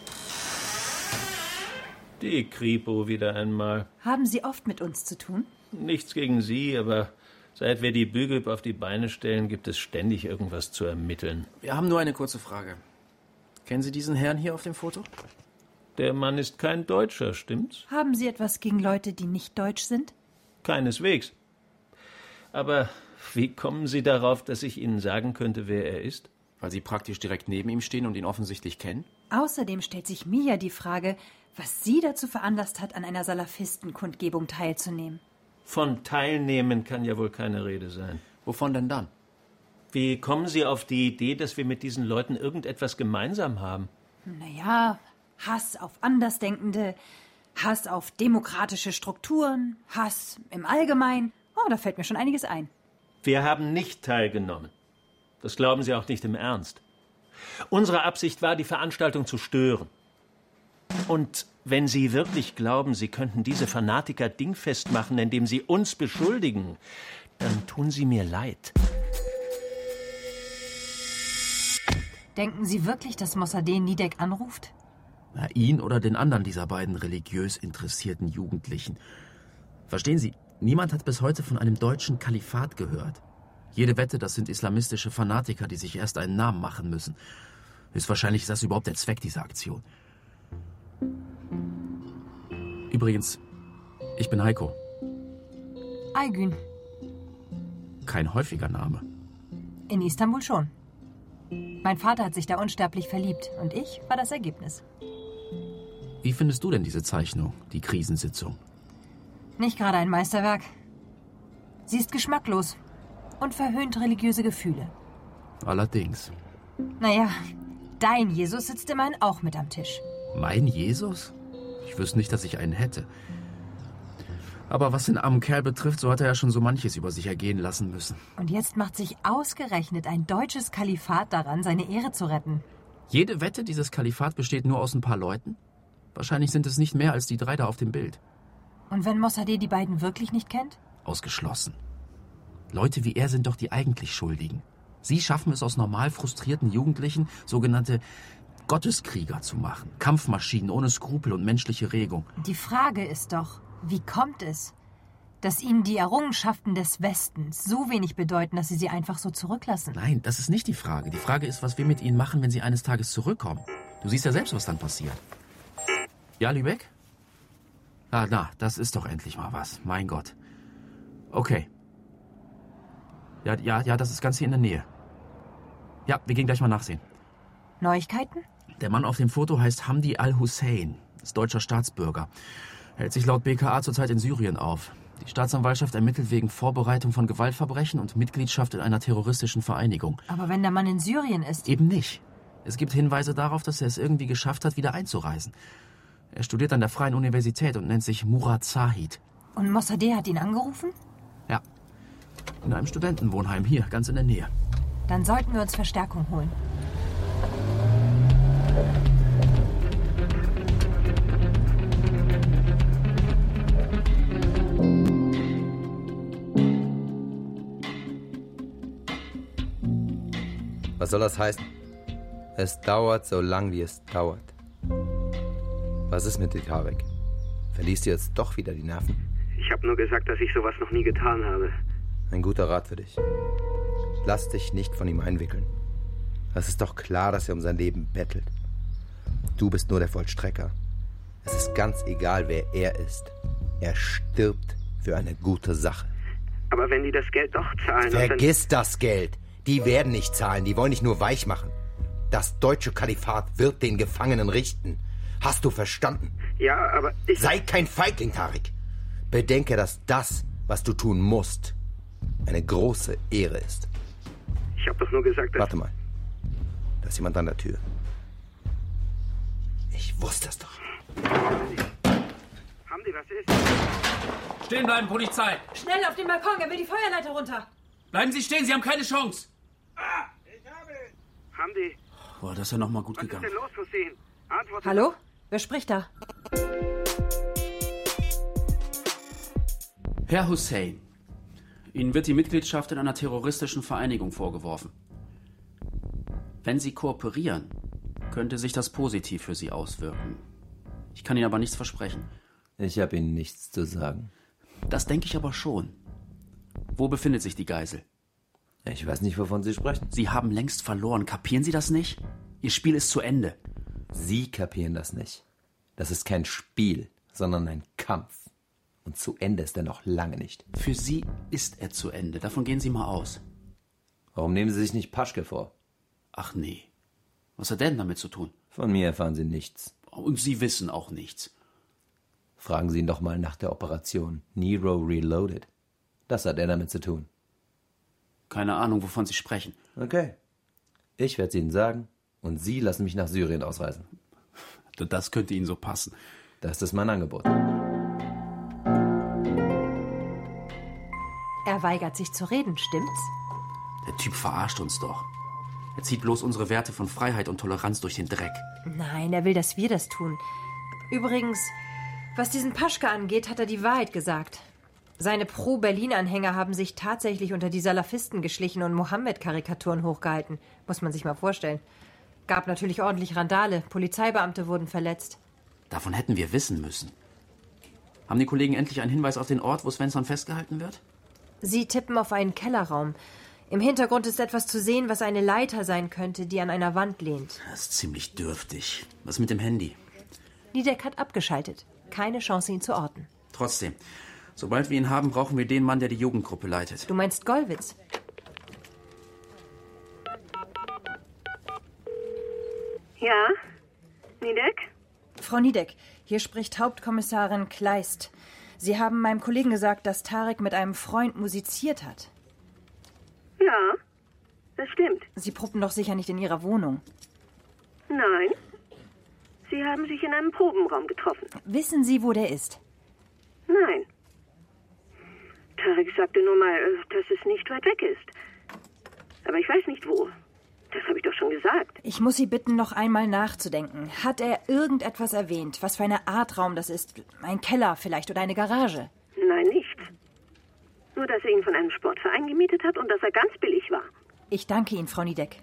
Speaker 13: Die Kripo wieder einmal.
Speaker 11: Haben Sie oft mit uns zu tun?
Speaker 13: Nichts gegen Sie, aber seit wir die Bügel auf die Beine stellen, gibt es ständig irgendwas zu ermitteln.
Speaker 12: Wir haben nur eine kurze Frage. Kennen Sie diesen Herrn hier auf dem Foto?
Speaker 13: Der Mann ist kein Deutscher, stimmt's?
Speaker 11: Haben Sie etwas gegen Leute, die nicht deutsch sind?
Speaker 13: Keineswegs. Aber wie kommen Sie darauf, dass ich Ihnen sagen könnte, wer er ist?
Speaker 12: Weil Sie praktisch direkt neben ihm stehen und ihn offensichtlich kennen?
Speaker 11: Außerdem stellt sich mir ja die Frage, was Sie dazu veranlasst hat, an einer Salafistenkundgebung teilzunehmen.
Speaker 13: Von teilnehmen kann ja wohl keine Rede sein.
Speaker 12: Wovon denn dann?
Speaker 13: Wie kommen Sie auf die Idee, dass wir mit diesen Leuten irgendetwas gemeinsam haben?
Speaker 11: Naja, Hass auf Andersdenkende, Hass auf demokratische Strukturen, Hass im Allgemeinen. Oh, da fällt mir schon einiges ein.
Speaker 13: Wir haben nicht teilgenommen. Das glauben Sie auch nicht im Ernst. Unsere Absicht war, die Veranstaltung zu stören. Und wenn Sie wirklich glauben, Sie könnten diese Fanatiker dingfest machen, indem Sie uns beschuldigen, dann tun Sie mir leid.
Speaker 11: Denken Sie wirklich, dass Mossadegh Nidek anruft?
Speaker 12: Na, ihn oder den anderen dieser beiden religiös interessierten Jugendlichen. Verstehen Sie, niemand hat bis heute von einem deutschen Kalifat gehört. Jede Wette, das sind islamistische Fanatiker, die sich erst einen Namen machen müssen. Höchstwahrscheinlich ist das überhaupt der Zweck dieser Aktion. Übrigens, ich bin Heiko.
Speaker 11: Aygün.
Speaker 12: Kein häufiger Name.
Speaker 11: In Istanbul schon. Mein Vater hat sich da unsterblich verliebt und ich war das Ergebnis.
Speaker 12: Wie findest du denn diese Zeichnung, die Krisensitzung?
Speaker 11: Nicht gerade ein Meisterwerk. Sie ist geschmacklos und verhöhnt religiöse Gefühle.
Speaker 12: Allerdings.
Speaker 11: Naja, dein Jesus sitzt immerhin auch mit am Tisch.
Speaker 12: Mein Jesus? Ich wüsste nicht, dass ich einen hätte. Aber was den armen Kerl betrifft, so hat er ja schon so manches über sich ergehen lassen müssen.
Speaker 11: Und jetzt macht sich ausgerechnet ein deutsches Kalifat daran, seine Ehre zu retten.
Speaker 12: Jede Wette, dieses Kalifat besteht nur aus ein paar Leuten? Wahrscheinlich sind es nicht mehr als die 3 da auf dem Bild.
Speaker 11: Und wenn Mossadegh die beiden wirklich nicht kennt?
Speaker 12: Ausgeschlossen. Leute wie er sind doch die eigentlich Schuldigen. Sie schaffen es aus normal frustrierten Jugendlichen, sogenannte Gotteskrieger zu machen. Kampfmaschinen ohne Skrupel und menschliche Regung.
Speaker 11: Die Frage ist doch, wie kommt es, dass ihnen die Errungenschaften des Westens so wenig bedeuten, dass sie sie einfach so zurücklassen?
Speaker 12: Nein, das ist nicht die Frage. Die Frage ist, was wir mit ihnen machen, wenn sie eines Tages zurückkommen. Du siehst ja selbst, was dann passiert. Ja, Lübeck? Ah, na, das ist doch endlich mal was. Mein Gott. Okay. Ja, das ist ganz hier in der Nähe. Ja, wir gehen gleich mal nachsehen.
Speaker 11: Neuigkeiten?
Speaker 12: Der Mann auf dem Foto heißt Hamdi al-Hussein, ist deutscher Staatsbürger. Hält sich laut BKA zurzeit in Syrien auf. Die Staatsanwaltschaft ermittelt wegen Vorbereitung von Gewaltverbrechen und Mitgliedschaft in einer terroristischen Vereinigung.
Speaker 11: Aber wenn der Mann in Syrien ist...
Speaker 12: Eben nicht. Es gibt Hinweise darauf, dass er es irgendwie geschafft hat, wieder einzureisen. Er studiert an der Freien Universität und nennt sich Murat Zahid.
Speaker 11: Und Mossadegh hat ihn angerufen?
Speaker 12: Ja. In einem Studentenwohnheim hier, ganz in der Nähe.
Speaker 11: Dann sollten wir uns Verstärkung holen.
Speaker 21: Was soll das heißen? Es dauert so lang, wie es dauert. Was ist mit dir, Tarek? Verlierst du jetzt doch wieder die Nerven?
Speaker 16: Ich habe nur gesagt, dass ich sowas noch nie getan habe.
Speaker 21: Ein guter Rat für dich. Lass dich nicht von ihm einwickeln. Es ist doch klar, dass er um sein Leben bettelt. Du bist nur der Vollstrecker. Es ist ganz egal, wer er ist. Er stirbt für eine gute Sache.
Speaker 16: Aber wenn die das Geld doch zahlen...
Speaker 21: Vergiss das Geld. Die werden nicht zahlen, die wollen dich nur weich machen. Das deutsche Kalifat wird den Gefangenen richten. Hast du verstanden?
Speaker 16: Ja, aber ich...
Speaker 21: Sei kein Feigling, Tarek. Bedenke, dass das, was du tun musst, eine große Ehre ist.
Speaker 16: Ich habe doch nur gesagt, dass...
Speaker 21: Warte mal. Da ist jemand an der Tür. Ich wusste es doch.
Speaker 16: Haben die, was ist?
Speaker 15: Stehen bleiben, Polizei!
Speaker 11: Schnell auf den Balkon, er will die Feuerleiter runter.
Speaker 15: Bleiben Sie stehen, Sie haben keine Chance!
Speaker 16: Hamdi.
Speaker 15: Boah, das ist ja noch mal gut gegangen.
Speaker 16: Was ist denn los, Hussein? Antworte.
Speaker 11: Hallo? Wer spricht da?
Speaker 15: Herr Hussein, Ihnen wird die Mitgliedschaft in einer terroristischen Vereinigung vorgeworfen. Wenn Sie kooperieren, könnte sich das positiv für Sie auswirken. Ich kann Ihnen aber nichts versprechen.
Speaker 21: Ich habe Ihnen nichts zu sagen.
Speaker 15: Das denke ich aber schon. Wo befindet sich die Geisel?
Speaker 21: Ich weiß nicht, wovon Sie sprechen.
Speaker 15: Sie haben längst verloren. Kapieren Sie das nicht? Ihr Spiel ist zu Ende.
Speaker 21: Sie kapieren das nicht. Das ist kein Spiel, sondern ein Kampf. Und zu Ende ist er noch lange nicht.
Speaker 15: Für Sie ist er zu Ende. Davon gehen Sie mal aus.
Speaker 21: Warum nehmen Sie sich nicht Paschke vor?
Speaker 15: Ach nee. Was hat der denn damit zu tun?
Speaker 21: Von mir erfahren Sie nichts.
Speaker 15: Und Sie wissen auch nichts.
Speaker 21: Fragen Sie ihn doch mal nach der Operation Nero Reloaded. Das hat er damit zu tun.
Speaker 15: Keine Ahnung, wovon Sie sprechen.
Speaker 21: Okay. Ich werde es Ihnen sagen und Sie lassen mich nach Syrien ausreisen.
Speaker 15: Das könnte Ihnen so passen.
Speaker 21: Das ist mein Angebot.
Speaker 11: Er weigert sich zu reden, stimmt's?
Speaker 15: Der Typ verarscht uns doch. Er zieht bloß unsere Werte von Freiheit und Toleranz durch den Dreck.
Speaker 11: Nein, er will, dass wir das tun. Übrigens, was diesen Paschke angeht, hat er die Wahrheit gesagt. Seine Pro-Berlin-Anhänger haben sich tatsächlich unter die Salafisten geschlichen und Mohammed-Karikaturen hochgehalten. Muss man sich mal vorstellen. Gab natürlich ordentlich Randale. Polizeibeamte wurden verletzt.
Speaker 15: Davon hätten wir wissen müssen. Haben die Kollegen endlich einen Hinweis auf den Ort, wo Svensson festgehalten wird?
Speaker 11: Sie tippen auf einen Kellerraum. Im Hintergrund ist etwas zu sehen, was eine Leiter sein könnte, die an einer Wand lehnt.
Speaker 15: Das ist ziemlich dürftig. Was mit dem Handy?
Speaker 11: Niedeck hat abgeschaltet. Keine Chance, ihn zu orten.
Speaker 15: Trotzdem. Sobald wir ihn haben, brauchen wir den Mann, der die Jugendgruppe leitet.
Speaker 11: Du meinst Gollwitz?
Speaker 18: Ja? Niedeck?
Speaker 11: Frau Niedeck, hier spricht Hauptkommissarin Kleist. Sie haben meinem Kollegen gesagt, dass Tarek mit einem Freund musiziert hat.
Speaker 18: Ja, das stimmt.
Speaker 11: Sie proben doch sicher nicht in Ihrer Wohnung.
Speaker 18: Nein. Sie haben sich in einem Probenraum getroffen.
Speaker 11: Wissen Sie, wo der ist?
Speaker 18: Nein. Tarek sagte nur mal, dass es nicht weit weg ist. Aber ich weiß nicht wo. Das habe ich doch schon gesagt.
Speaker 11: Ich muss Sie bitten, noch einmal nachzudenken. Hat er irgendetwas erwähnt? Was für eine Art Raum das ist? Ein Keller vielleicht oder eine Garage?
Speaker 18: Nein, nichts. Nur, dass er ihn von einem Sportverein gemietet hat und dass er ganz billig war.
Speaker 11: Ich danke Ihnen, Frau Niedeck.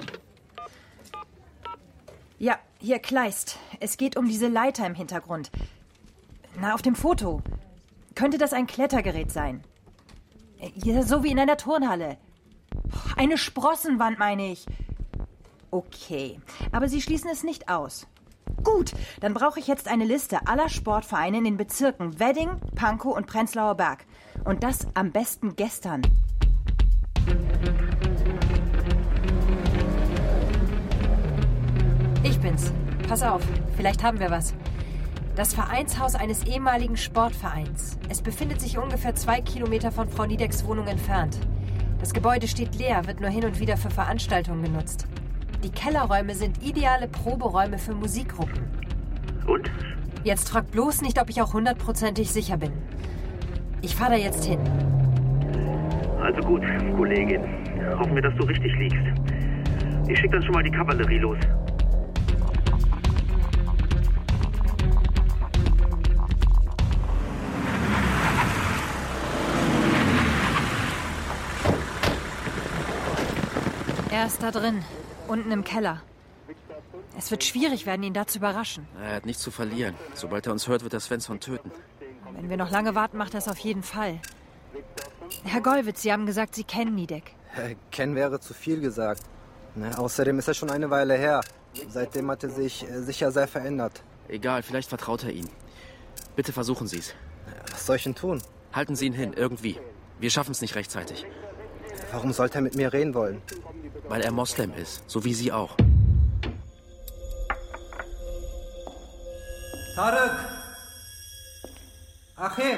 Speaker 11: Ja, hier Kleist. Es geht um diese Leiter im Hintergrund. Na, auf dem Foto. Könnte das ein Klettergerät sein? Ja, so wie in einer Turnhalle. Eine Sprossenwand, meine ich. Okay, aber Sie schließen es nicht aus. Gut, dann brauche ich jetzt eine Liste aller Sportvereine in den Bezirken Wedding, Pankow und Prenzlauer Berg. Und das am besten gestern. Ich bin's. Pass auf, vielleicht haben wir was. Das Vereinshaus eines ehemaligen Sportvereins. Es befindet sich ungefähr 2 Kilometer von Frau Niedecks Wohnung entfernt. Das Gebäude steht leer, wird nur hin und wieder für Veranstaltungen genutzt. Die Kellerräume sind ideale Proberäume für Musikgruppen.
Speaker 16: Und?
Speaker 11: Jetzt frag bloß nicht, ob ich auch 100%ig sicher bin. Ich fahre da jetzt hin.
Speaker 16: Also gut, Kollegin. Hoffen wir, dass du richtig liegst. Ich schicke dann schon mal die Kavallerie los.
Speaker 11: Er ist da drin, unten im Keller. Es wird schwierig werden, ihn da zu überraschen.
Speaker 12: Er hat nichts zu verlieren. Sobald er uns hört, wird er Svensson töten.
Speaker 11: Wenn wir noch lange warten, macht er es auf jeden Fall. Herr Gollwitz, Sie haben gesagt, Sie kennen Nidek.
Speaker 17: Kennen wäre zu viel gesagt. Außerdem ist er schon eine Weile her. Seitdem hat er sich sicher sehr verändert.
Speaker 12: Egal, vielleicht vertraut er ihm. Bitte versuchen Sie es.
Speaker 17: Was soll ich denn tun?
Speaker 12: Halten Sie ihn hin, irgendwie. Wir schaffen es nicht rechtzeitig.
Speaker 17: Warum sollte er mit mir reden wollen?
Speaker 12: Weil er Moslem ist, so wie Sie auch.
Speaker 17: Tarek! Achim!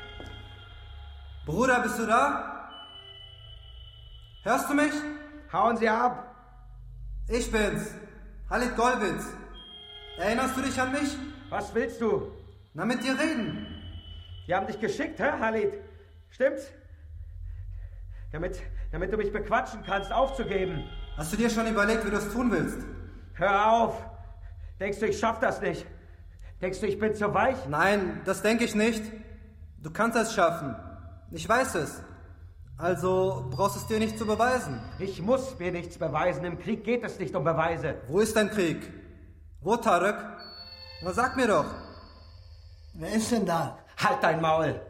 Speaker 17: Bruder, bist du da? Hörst du mich?
Speaker 9: Hauen Sie ab!
Speaker 17: Ich bin's, Halid Gollwitz. Erinnerst du dich an mich?
Speaker 9: Was willst du?
Speaker 17: Na, mit dir reden.
Speaker 9: Die haben dich geschickt, hä, Halid? Stimmt's? Damit du mich bequatschen kannst, aufzugeben.
Speaker 17: Hast du dir schon überlegt, wie du es tun willst?
Speaker 9: Hör auf! Denkst du, ich schaff das nicht? Denkst du, ich bin zu weich?
Speaker 17: Nein, das denke ich nicht. Du kannst es schaffen. Ich weiß es. Also brauchst du es dir nicht zu beweisen.
Speaker 9: Ich muss mir nichts beweisen. Im Krieg geht es nicht um Beweise.
Speaker 17: Wo ist dein Krieg? Wo, Tarek? Na, sag mir doch.
Speaker 7: Wer ist denn da?
Speaker 9: Halt dein Maul!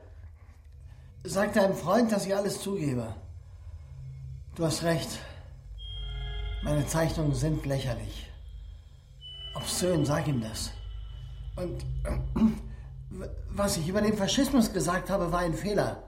Speaker 7: Sag deinem Freund, dass ich alles zugebe. Du hast recht. Meine Zeichnungen sind lächerlich. Obszön, sag ihm das. Und was ich über den Faschismus gesagt habe, war ein Fehler.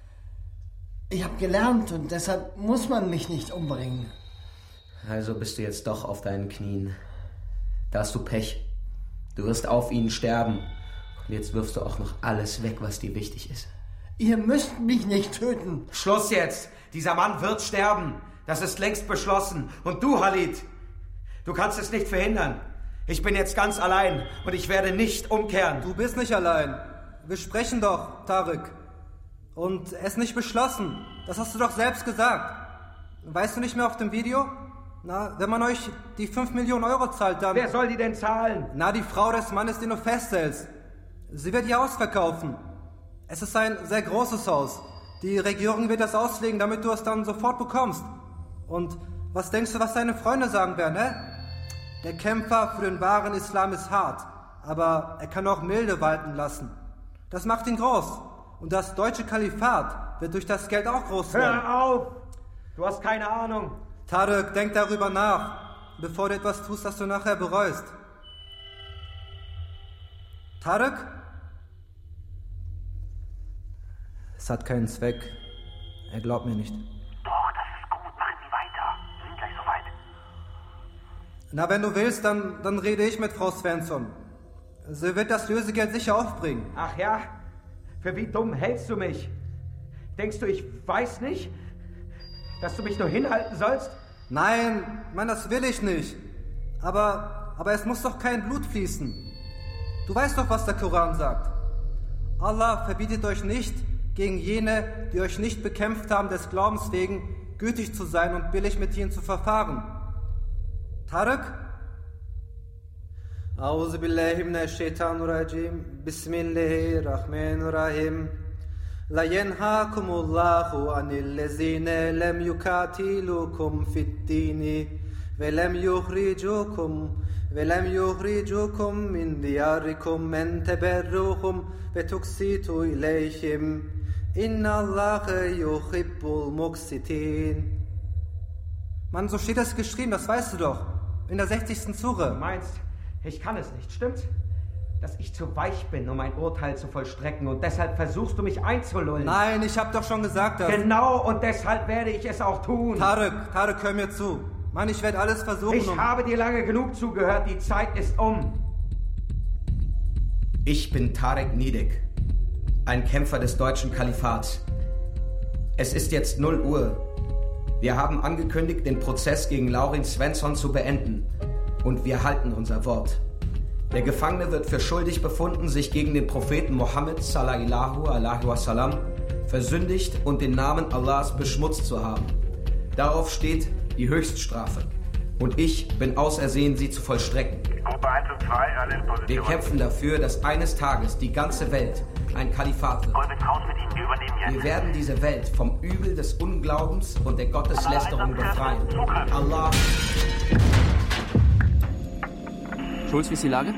Speaker 7: Ich habe gelernt und deshalb muss man mich nicht umbringen.
Speaker 9: Also bist du jetzt doch auf deinen Knien. Da hast du Pech. Du wirst auf ihnen sterben. Und jetzt wirfst du auch noch alles weg, was dir wichtig ist.
Speaker 7: Ihr müsst mich nicht töten.
Speaker 9: Schluss jetzt! Dieser Mann wird sterben. Das ist längst beschlossen. Und du, Halid, du kannst es nicht verhindern. Ich bin jetzt ganz allein und ich werde nicht umkehren.
Speaker 17: Du bist nicht allein. Wir sprechen doch, Tarek. Und es ist nicht beschlossen. Das hast du doch selbst gesagt. Weißt du nicht mehr auf dem Video? Na, wenn man euch die 5 Millionen Euro zahlt, dann...
Speaker 9: Wer soll die denn zahlen?
Speaker 17: Na, die Frau des Mannes, den du festhältst. Sie wird ihr Haus verkaufen. Es ist ein sehr großes Haus. Die Regierung wird das auslegen, damit du es dann sofort bekommst. Und was denkst du, was deine Freunde sagen werden, hä? Der Kämpfer für den wahren Islam ist hart, aber er kann auch Milde walten lassen. Das macht ihn groß. Und das deutsche Kalifat wird durch das Geld auch groß werden.
Speaker 9: Hör auf! Du hast keine Ahnung.
Speaker 17: Tarek, denk darüber nach, bevor du etwas tust, das du nachher bereust. Tarek? Es hat keinen Zweck. Er glaubt mir nicht.
Speaker 5: Doch, das ist gut. Machen Sie weiter. Wir sind gleich soweit.
Speaker 17: Na, wenn du willst, dann rede ich mit Frau Svensson. Sie wird das Lösegeld sicher aufbringen.
Speaker 9: Ach ja? Für wie dumm hältst du mich? Denkst du, ich weiß nicht, dass du mich nur hinhalten sollst?
Speaker 17: Nein, Mann, das will ich nicht. Aber es muss doch kein Blut fließen. Du weißt doch, was der Koran sagt. Allah verbietet euch nicht, gegen jene, die euch nicht bekämpft haben, des Glaubens wegen, gütig zu sein und billig mit ihnen zu verfahren. Tarek? A'udhu billahi minash shaitanir rajim. Bismillahir rahmanir rahim. La yanhaakumullahu anil ladzina lam yukatilukum fid din wa lam yukhrijukum min diyarikum an tabarruhum wa tuqsitu ilayhim. Inna Allaha yuhibbul muqsitin. Mann, so steht das geschrieben, das weißt du doch. In der 60. Sure.
Speaker 9: Du meinst, ich kann es nicht, stimmt's? Dass ich zu weich bin, um ein Urteil zu vollstrecken und deshalb versuchst du mich einzulullen.
Speaker 17: Nein, ich hab doch schon gesagt, dass...
Speaker 9: Genau, und deshalb werde ich es auch tun.
Speaker 17: Tarek, hör mir zu. Mann, ich werde alles versuchen,
Speaker 9: Ich habe dir lange genug zugehört, die Zeit ist um. Ich bin Tarek Nidek, ein Kämpfer des deutschen Kalifats. Es ist jetzt 0 Uhr. Wir haben angekündigt, den Prozess gegen Laurin Svensson zu beenden. Und wir halten unser Wort. Der Gefangene wird für schuldig befunden, sich gegen den Propheten Mohammed sallallahu alaihi wasallam versündigt und den Namen Allahs beschmutzt zu haben. Darauf steht die Höchststrafe. Und ich bin ausersehen, sie zu vollstrecken.
Speaker 5: Gruppe 1 und 2, alle in Position.
Speaker 9: Wir kämpfen dafür, dass eines Tages die ganze Welt ein Kalifat wird.
Speaker 5: Goldwitz raus mit Ihnen, wir übernehmen
Speaker 9: Wir werden diese Welt vom Übel des Unglaubens und der Gotteslästerung befreien. Allah.
Speaker 12: Schulz, wie ist die Lage?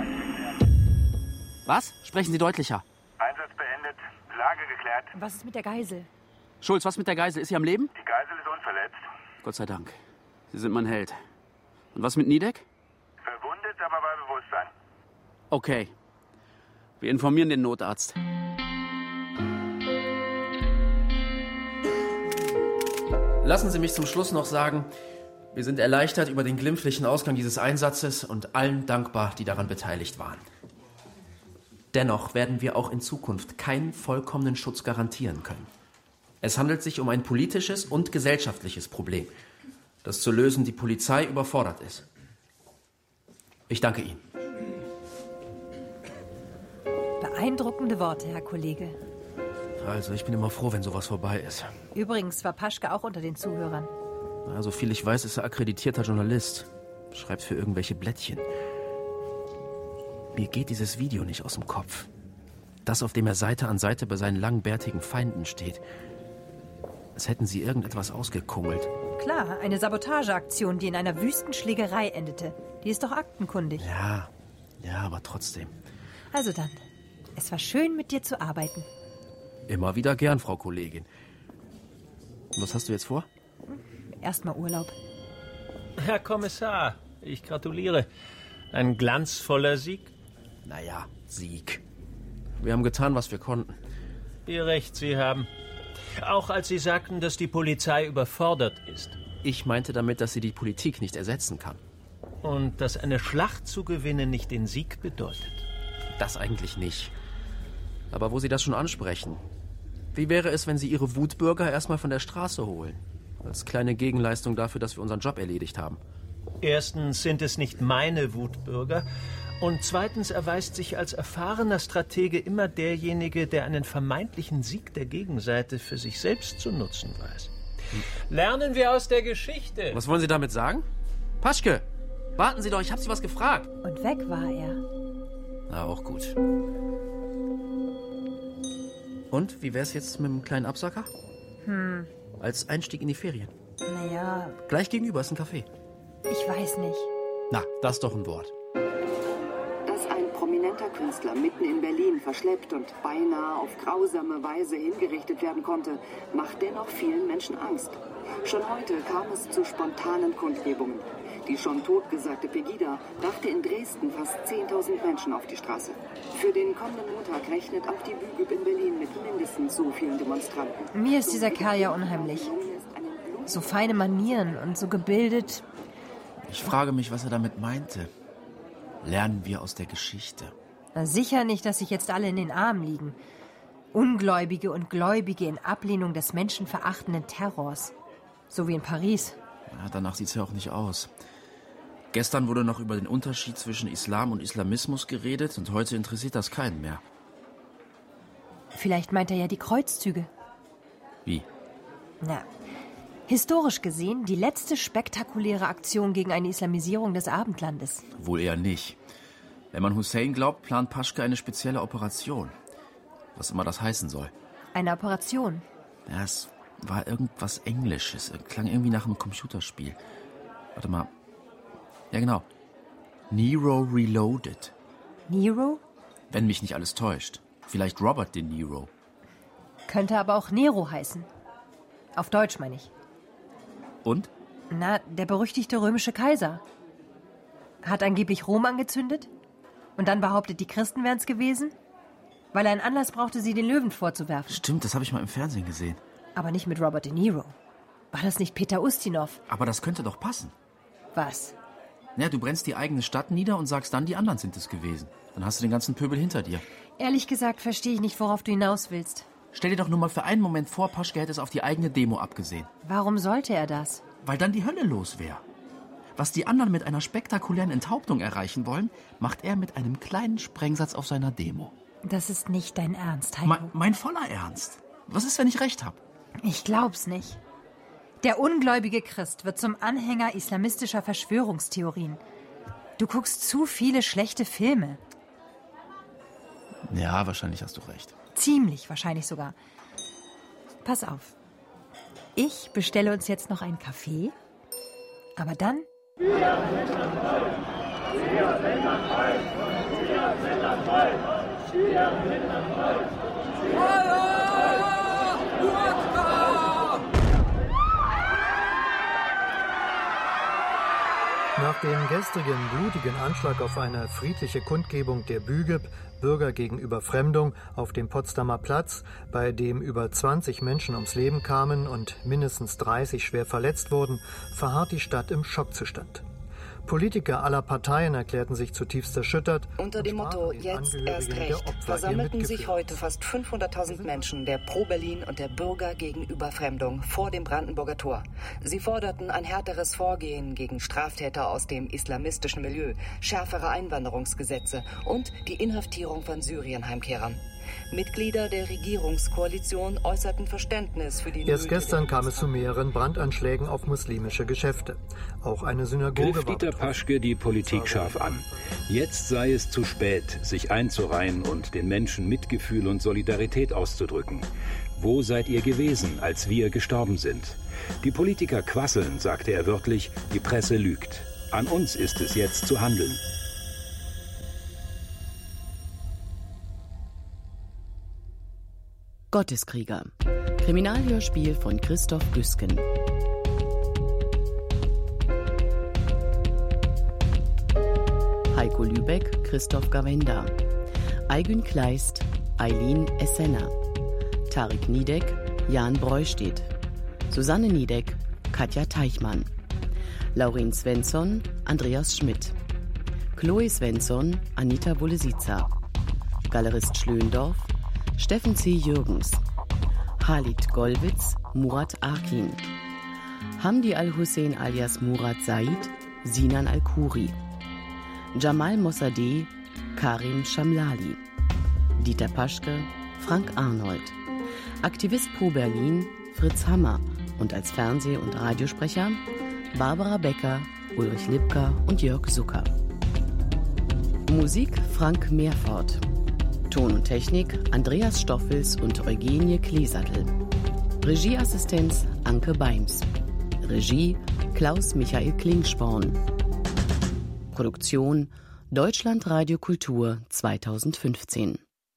Speaker 12: Was? Sprechen Sie deutlicher.
Speaker 1: Einsatz beendet. Lage geklärt.
Speaker 11: Was ist mit der Geisel?
Speaker 12: Schulz, was mit der Geisel? Ist sie am Leben?
Speaker 1: Die Geisel ist unverletzt.
Speaker 12: Gott sei Dank. Sie sind mein Held. Und was mit Niedeck?
Speaker 1: Verwundet, aber bei Bewusstsein.
Speaker 12: Okay. Wir informieren den Notarzt. Lassen Sie mich zum Schluss noch sagen, wir sind erleichtert über den glimpflichen Ausgang dieses Einsatzes und allen dankbar, die daran beteiligt waren. Dennoch werden wir auch in Zukunft keinen vollkommenen Schutz garantieren können. Es handelt sich um ein politisches und gesellschaftliches Problem, das zu lösen die Polizei überfordert ist. Ich danke Ihnen.
Speaker 11: Beeindruckende Worte, Herr Kollege.
Speaker 12: Also, ich bin immer froh, wenn sowas vorbei ist.
Speaker 11: Übrigens war Paschke auch unter den Zuhörern.
Speaker 12: So viel ich weiß, ist er akkreditierter Journalist. Schreibt für irgendwelche Blättchen. Mir geht dieses Video nicht aus dem Kopf. Das, auf dem er Seite an Seite bei seinen langbärtigen Feinden steht. Als hätten sie irgendetwas ausgekungelt.
Speaker 11: Klar, eine Sabotageaktion, die in einer Wüstenschlägerei endete. Die ist doch aktenkundig.
Speaker 12: Ja, aber trotzdem.
Speaker 11: Also dann, es war schön, mit dir zu arbeiten.
Speaker 12: Immer wieder gern, Frau Kollegin. Und was hast du jetzt vor?
Speaker 11: Erstmal Urlaub.
Speaker 22: Herr Kommissar, ich gratuliere. Ein glanzvoller Sieg.
Speaker 12: Naja, Sieg. Wir haben getan, was wir konnten.
Speaker 22: Wie recht Sie haben. Auch als Sie sagten, dass die Polizei überfordert ist.
Speaker 12: Ich meinte damit, dass sie die Politik nicht ersetzen kann.
Speaker 22: Und dass eine Schlacht zu gewinnen nicht den Sieg bedeutet.
Speaker 12: Das eigentlich nicht. Aber wo Sie das schon ansprechen, wie wäre es, wenn Sie Ihre Wutbürger erstmal von der Straße holen? Als kleine Gegenleistung dafür, dass wir unseren Job erledigt haben.
Speaker 22: Erstens sind es nicht meine Wutbürger. Und zweitens erweist sich als erfahrener Stratege immer derjenige, der einen vermeintlichen Sieg der Gegenseite für sich selbst zu nutzen weiß. Lernen wir aus der Geschichte.
Speaker 12: Was wollen Sie damit sagen? Paschke, warten Sie doch, ich habe Sie was gefragt.
Speaker 11: Und weg war er.
Speaker 12: Na, auch gut. Und, wie wär's jetzt mit einem kleinen Absacker? Als Einstieg in die Ferien.
Speaker 11: Naja,
Speaker 12: Gleich gegenüber ist ein Café.
Speaker 11: ich weiß nicht.
Speaker 12: Na, das ist doch ein Wort.
Speaker 23: Dass ein prominenter Künstler mitten in Berlin verschleppt und beinahe auf grausame Weise hingerichtet werden konnte, macht dennoch vielen Menschen Angst. Schon heute kam es zu spontanen Kundgebungen. Die schon totgesagte Pegida brachte in Dresden fast 10.000 Menschen auf die Straße. Für den kommenden Montag rechnet auch die Bügüb in Berlin mit mindestens so vielen Demonstranten.
Speaker 11: Mir ist dieser Kerl ja unheimlich. So feine Manieren und so gebildet.
Speaker 12: Ich frage mich, was er damit meinte. Lernen wir aus der Geschichte.
Speaker 11: Na, sicher nicht, dass sich jetzt alle in den Armen liegen. Ungläubige und Gläubige in Ablehnung des menschenverachtenden Terrors. So wie in Paris.
Speaker 12: Ja, danach sieht's ja auch nicht aus. Gestern wurde noch über den Unterschied zwischen Islam und Islamismus geredet und heute interessiert das keinen mehr.
Speaker 11: Vielleicht meint er ja die Kreuzzüge.
Speaker 12: Wie?
Speaker 11: Na, historisch gesehen die letzte spektakuläre Aktion gegen eine Islamisierung des Abendlandes.
Speaker 12: Wohl eher nicht. Wenn man Hussein glaubt, plant Paschke eine spezielle Operation. Was immer das heißen soll.
Speaker 11: Eine Operation?
Speaker 12: Ja, es war irgendwas Englisches. Klang irgendwie nach einem Computerspiel. Warte mal. Ja, genau. Nero Reloaded.
Speaker 11: Nero?
Speaker 12: Wenn mich nicht alles täuscht. Vielleicht Robert De Niro.
Speaker 11: Könnte aber auch Nero heißen. Auf Deutsch meine ich.
Speaker 12: Und?
Speaker 11: Na, der berüchtigte römische Kaiser. Hat angeblich Rom angezündet und dann behauptet, die Christen wären es gewesen, weil er einen Anlass brauchte, sie den Löwen vorzuwerfen.
Speaker 12: Stimmt, das habe ich mal im Fernsehen gesehen.
Speaker 11: Aber nicht mit Robert De Niro. War das nicht Peter Ustinov?
Speaker 12: Aber das könnte doch passen.
Speaker 11: Was?
Speaker 12: Ja, du brennst die eigene Stadt nieder und sagst dann, die anderen sind es gewesen. Dann hast du den ganzen Pöbel hinter dir.
Speaker 11: Ehrlich gesagt verstehe ich nicht, worauf du hinaus willst.
Speaker 12: Stell dir doch nur mal für einen Moment vor, Paschke hätte es auf die eigene Demo abgesehen.
Speaker 11: Warum sollte er das?
Speaker 12: Weil dann die Hölle los wäre. Was die anderen mit einer spektakulären Enthauptung erreichen wollen, macht er mit einem kleinen Sprengsatz auf seiner Demo.
Speaker 11: Das ist nicht dein Ernst, Heiko.
Speaker 12: Mein voller Ernst. Was ist, wenn ich recht habe?
Speaker 11: Ich glaub's nicht. Der ungläubige Christ wird zum Anhänger islamistischer Verschwörungstheorien. Du guckst zu viele schlechte Filme.
Speaker 12: Ja, wahrscheinlich hast du recht.
Speaker 11: Ziemlich wahrscheinlich sogar. pass auf. Ich bestelle uns jetzt noch einen Kaffee, aber dann...
Speaker 3: Nach dem gestrigen blutigen Anschlag auf eine friedliche Kundgebung der BÜGEP, Bürger gegen Überfremdung, auf dem Potsdamer Platz, bei dem über 20 Menschen ums Leben kamen und mindestens 30 schwer verletzt wurden, verharrt die Stadt im Schockzustand. Politiker aller Parteien erklärten sich zutiefst erschüttert.
Speaker 23: Unter dem Motto »Jetzt erst recht« versammelten sich heute fast 500.000 Menschen der Pro-Berlin und der Bürger gegen Überfremdung vor dem Brandenburger Tor. Sie forderten ein härteres Vorgehen gegen Straftäter aus dem islamistischen Milieu, schärfere Einwanderungsgesetze und die Inhaftierung von Syrien-Heimkehrern. Mitglieder der Regierungskoalition äußerten Verständnis für die...
Speaker 3: Erst gestern kam es zu mehreren Brandanschlägen auf muslimische Geschäfte. Auch eine Synagoge
Speaker 4: griff Dieter Paschke die Politik scharf an. Jetzt sei es zu spät, sich einzureihen und den Menschen Mitgefühl und Solidarität auszudrücken. Wo seid ihr gewesen, als wir gestorben sind? Die Politiker quasseln, sagte er wörtlich, die Presse lügt. An uns ist es jetzt zu handeln.
Speaker 6: Gotteskrieger. Kriminalhörspiel von Christoph Güsken. Heiko Lübeck, Christoph Gawenda. Aygün Kleist, Eileen Essener. Tarik Niedek, Jan Breustedt. Susanne Niedek, Katja Teichmann. Laurin Svensson, Andreas Schmidt. Chloe Svensson, Anita Bolesica. Galerist Schlöndorff, Steffen C. Jürgens. Halit Golwitz, Murat Akin. Hamdi Al-Hussein alias Murat Said, Sinan Al-Khoury. Jamal Mossadegh, Karim Shamlali. Dieter Paschke, Frank Arnold. Aktivist Pro Berlin, Fritz Hammer. Und als Fernseh- und Radiosprecher Barbara Becker, Ulrich Lipka und Jörg Zucker. Musik Frank Meerfort. Ton und Technik Andreas Stoffels und Eugenie Kleesattel. Regieassistenz Anke Beims. Regie Klaus-Michael Klingsporn. Produktion Deutschlandradio Kultur 2015.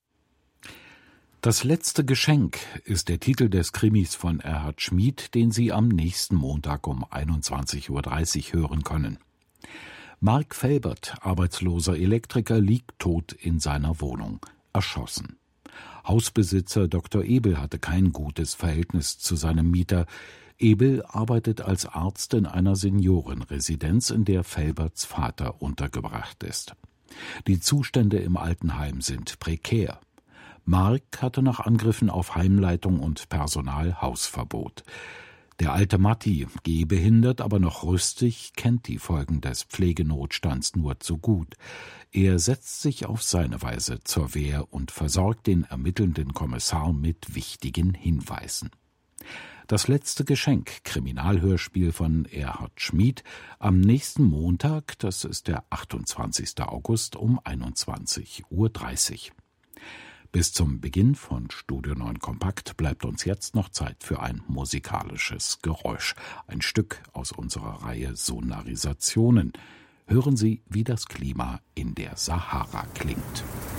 Speaker 24: Das letzte Geschenk ist der Titel des Krimis von Erhard Schmid, den Sie am nächsten Montag um 21:30 Uhr hören können. Mark Felbert, arbeitsloser Elektriker, liegt tot in seiner Wohnung, erschossen. Hausbesitzer Dr. Ebel hatte kein gutes Verhältnis zu seinem Mieter. Ebel arbeitet als Arzt in einer Seniorenresidenz, in der Felberts Vater untergebracht ist. Die Zustände im Altenheim sind prekär. Mark hatte nach Angriffen auf Heimleitung und Personal Hausverbot. Der alte Matti, gehbehindert, aber noch rüstig, kennt die Folgen des Pflegenotstands nur zu gut. Er setzt sich auf seine Weise zur Wehr und versorgt den ermittelnden Kommissar mit wichtigen Hinweisen. Das letzte Geschenk, Kriminalhörspiel von Erhard Schmid, am nächsten Montag, das ist der 28. August um 21:30 Uhr. Bis zum Beginn von Studio 9 Kompakt bleibt uns jetzt noch Zeit für ein musikalisches Geräusch. Ein Stück aus unserer Reihe Sonarisationen. Hören Sie, wie das Klima in der Sahara klingt.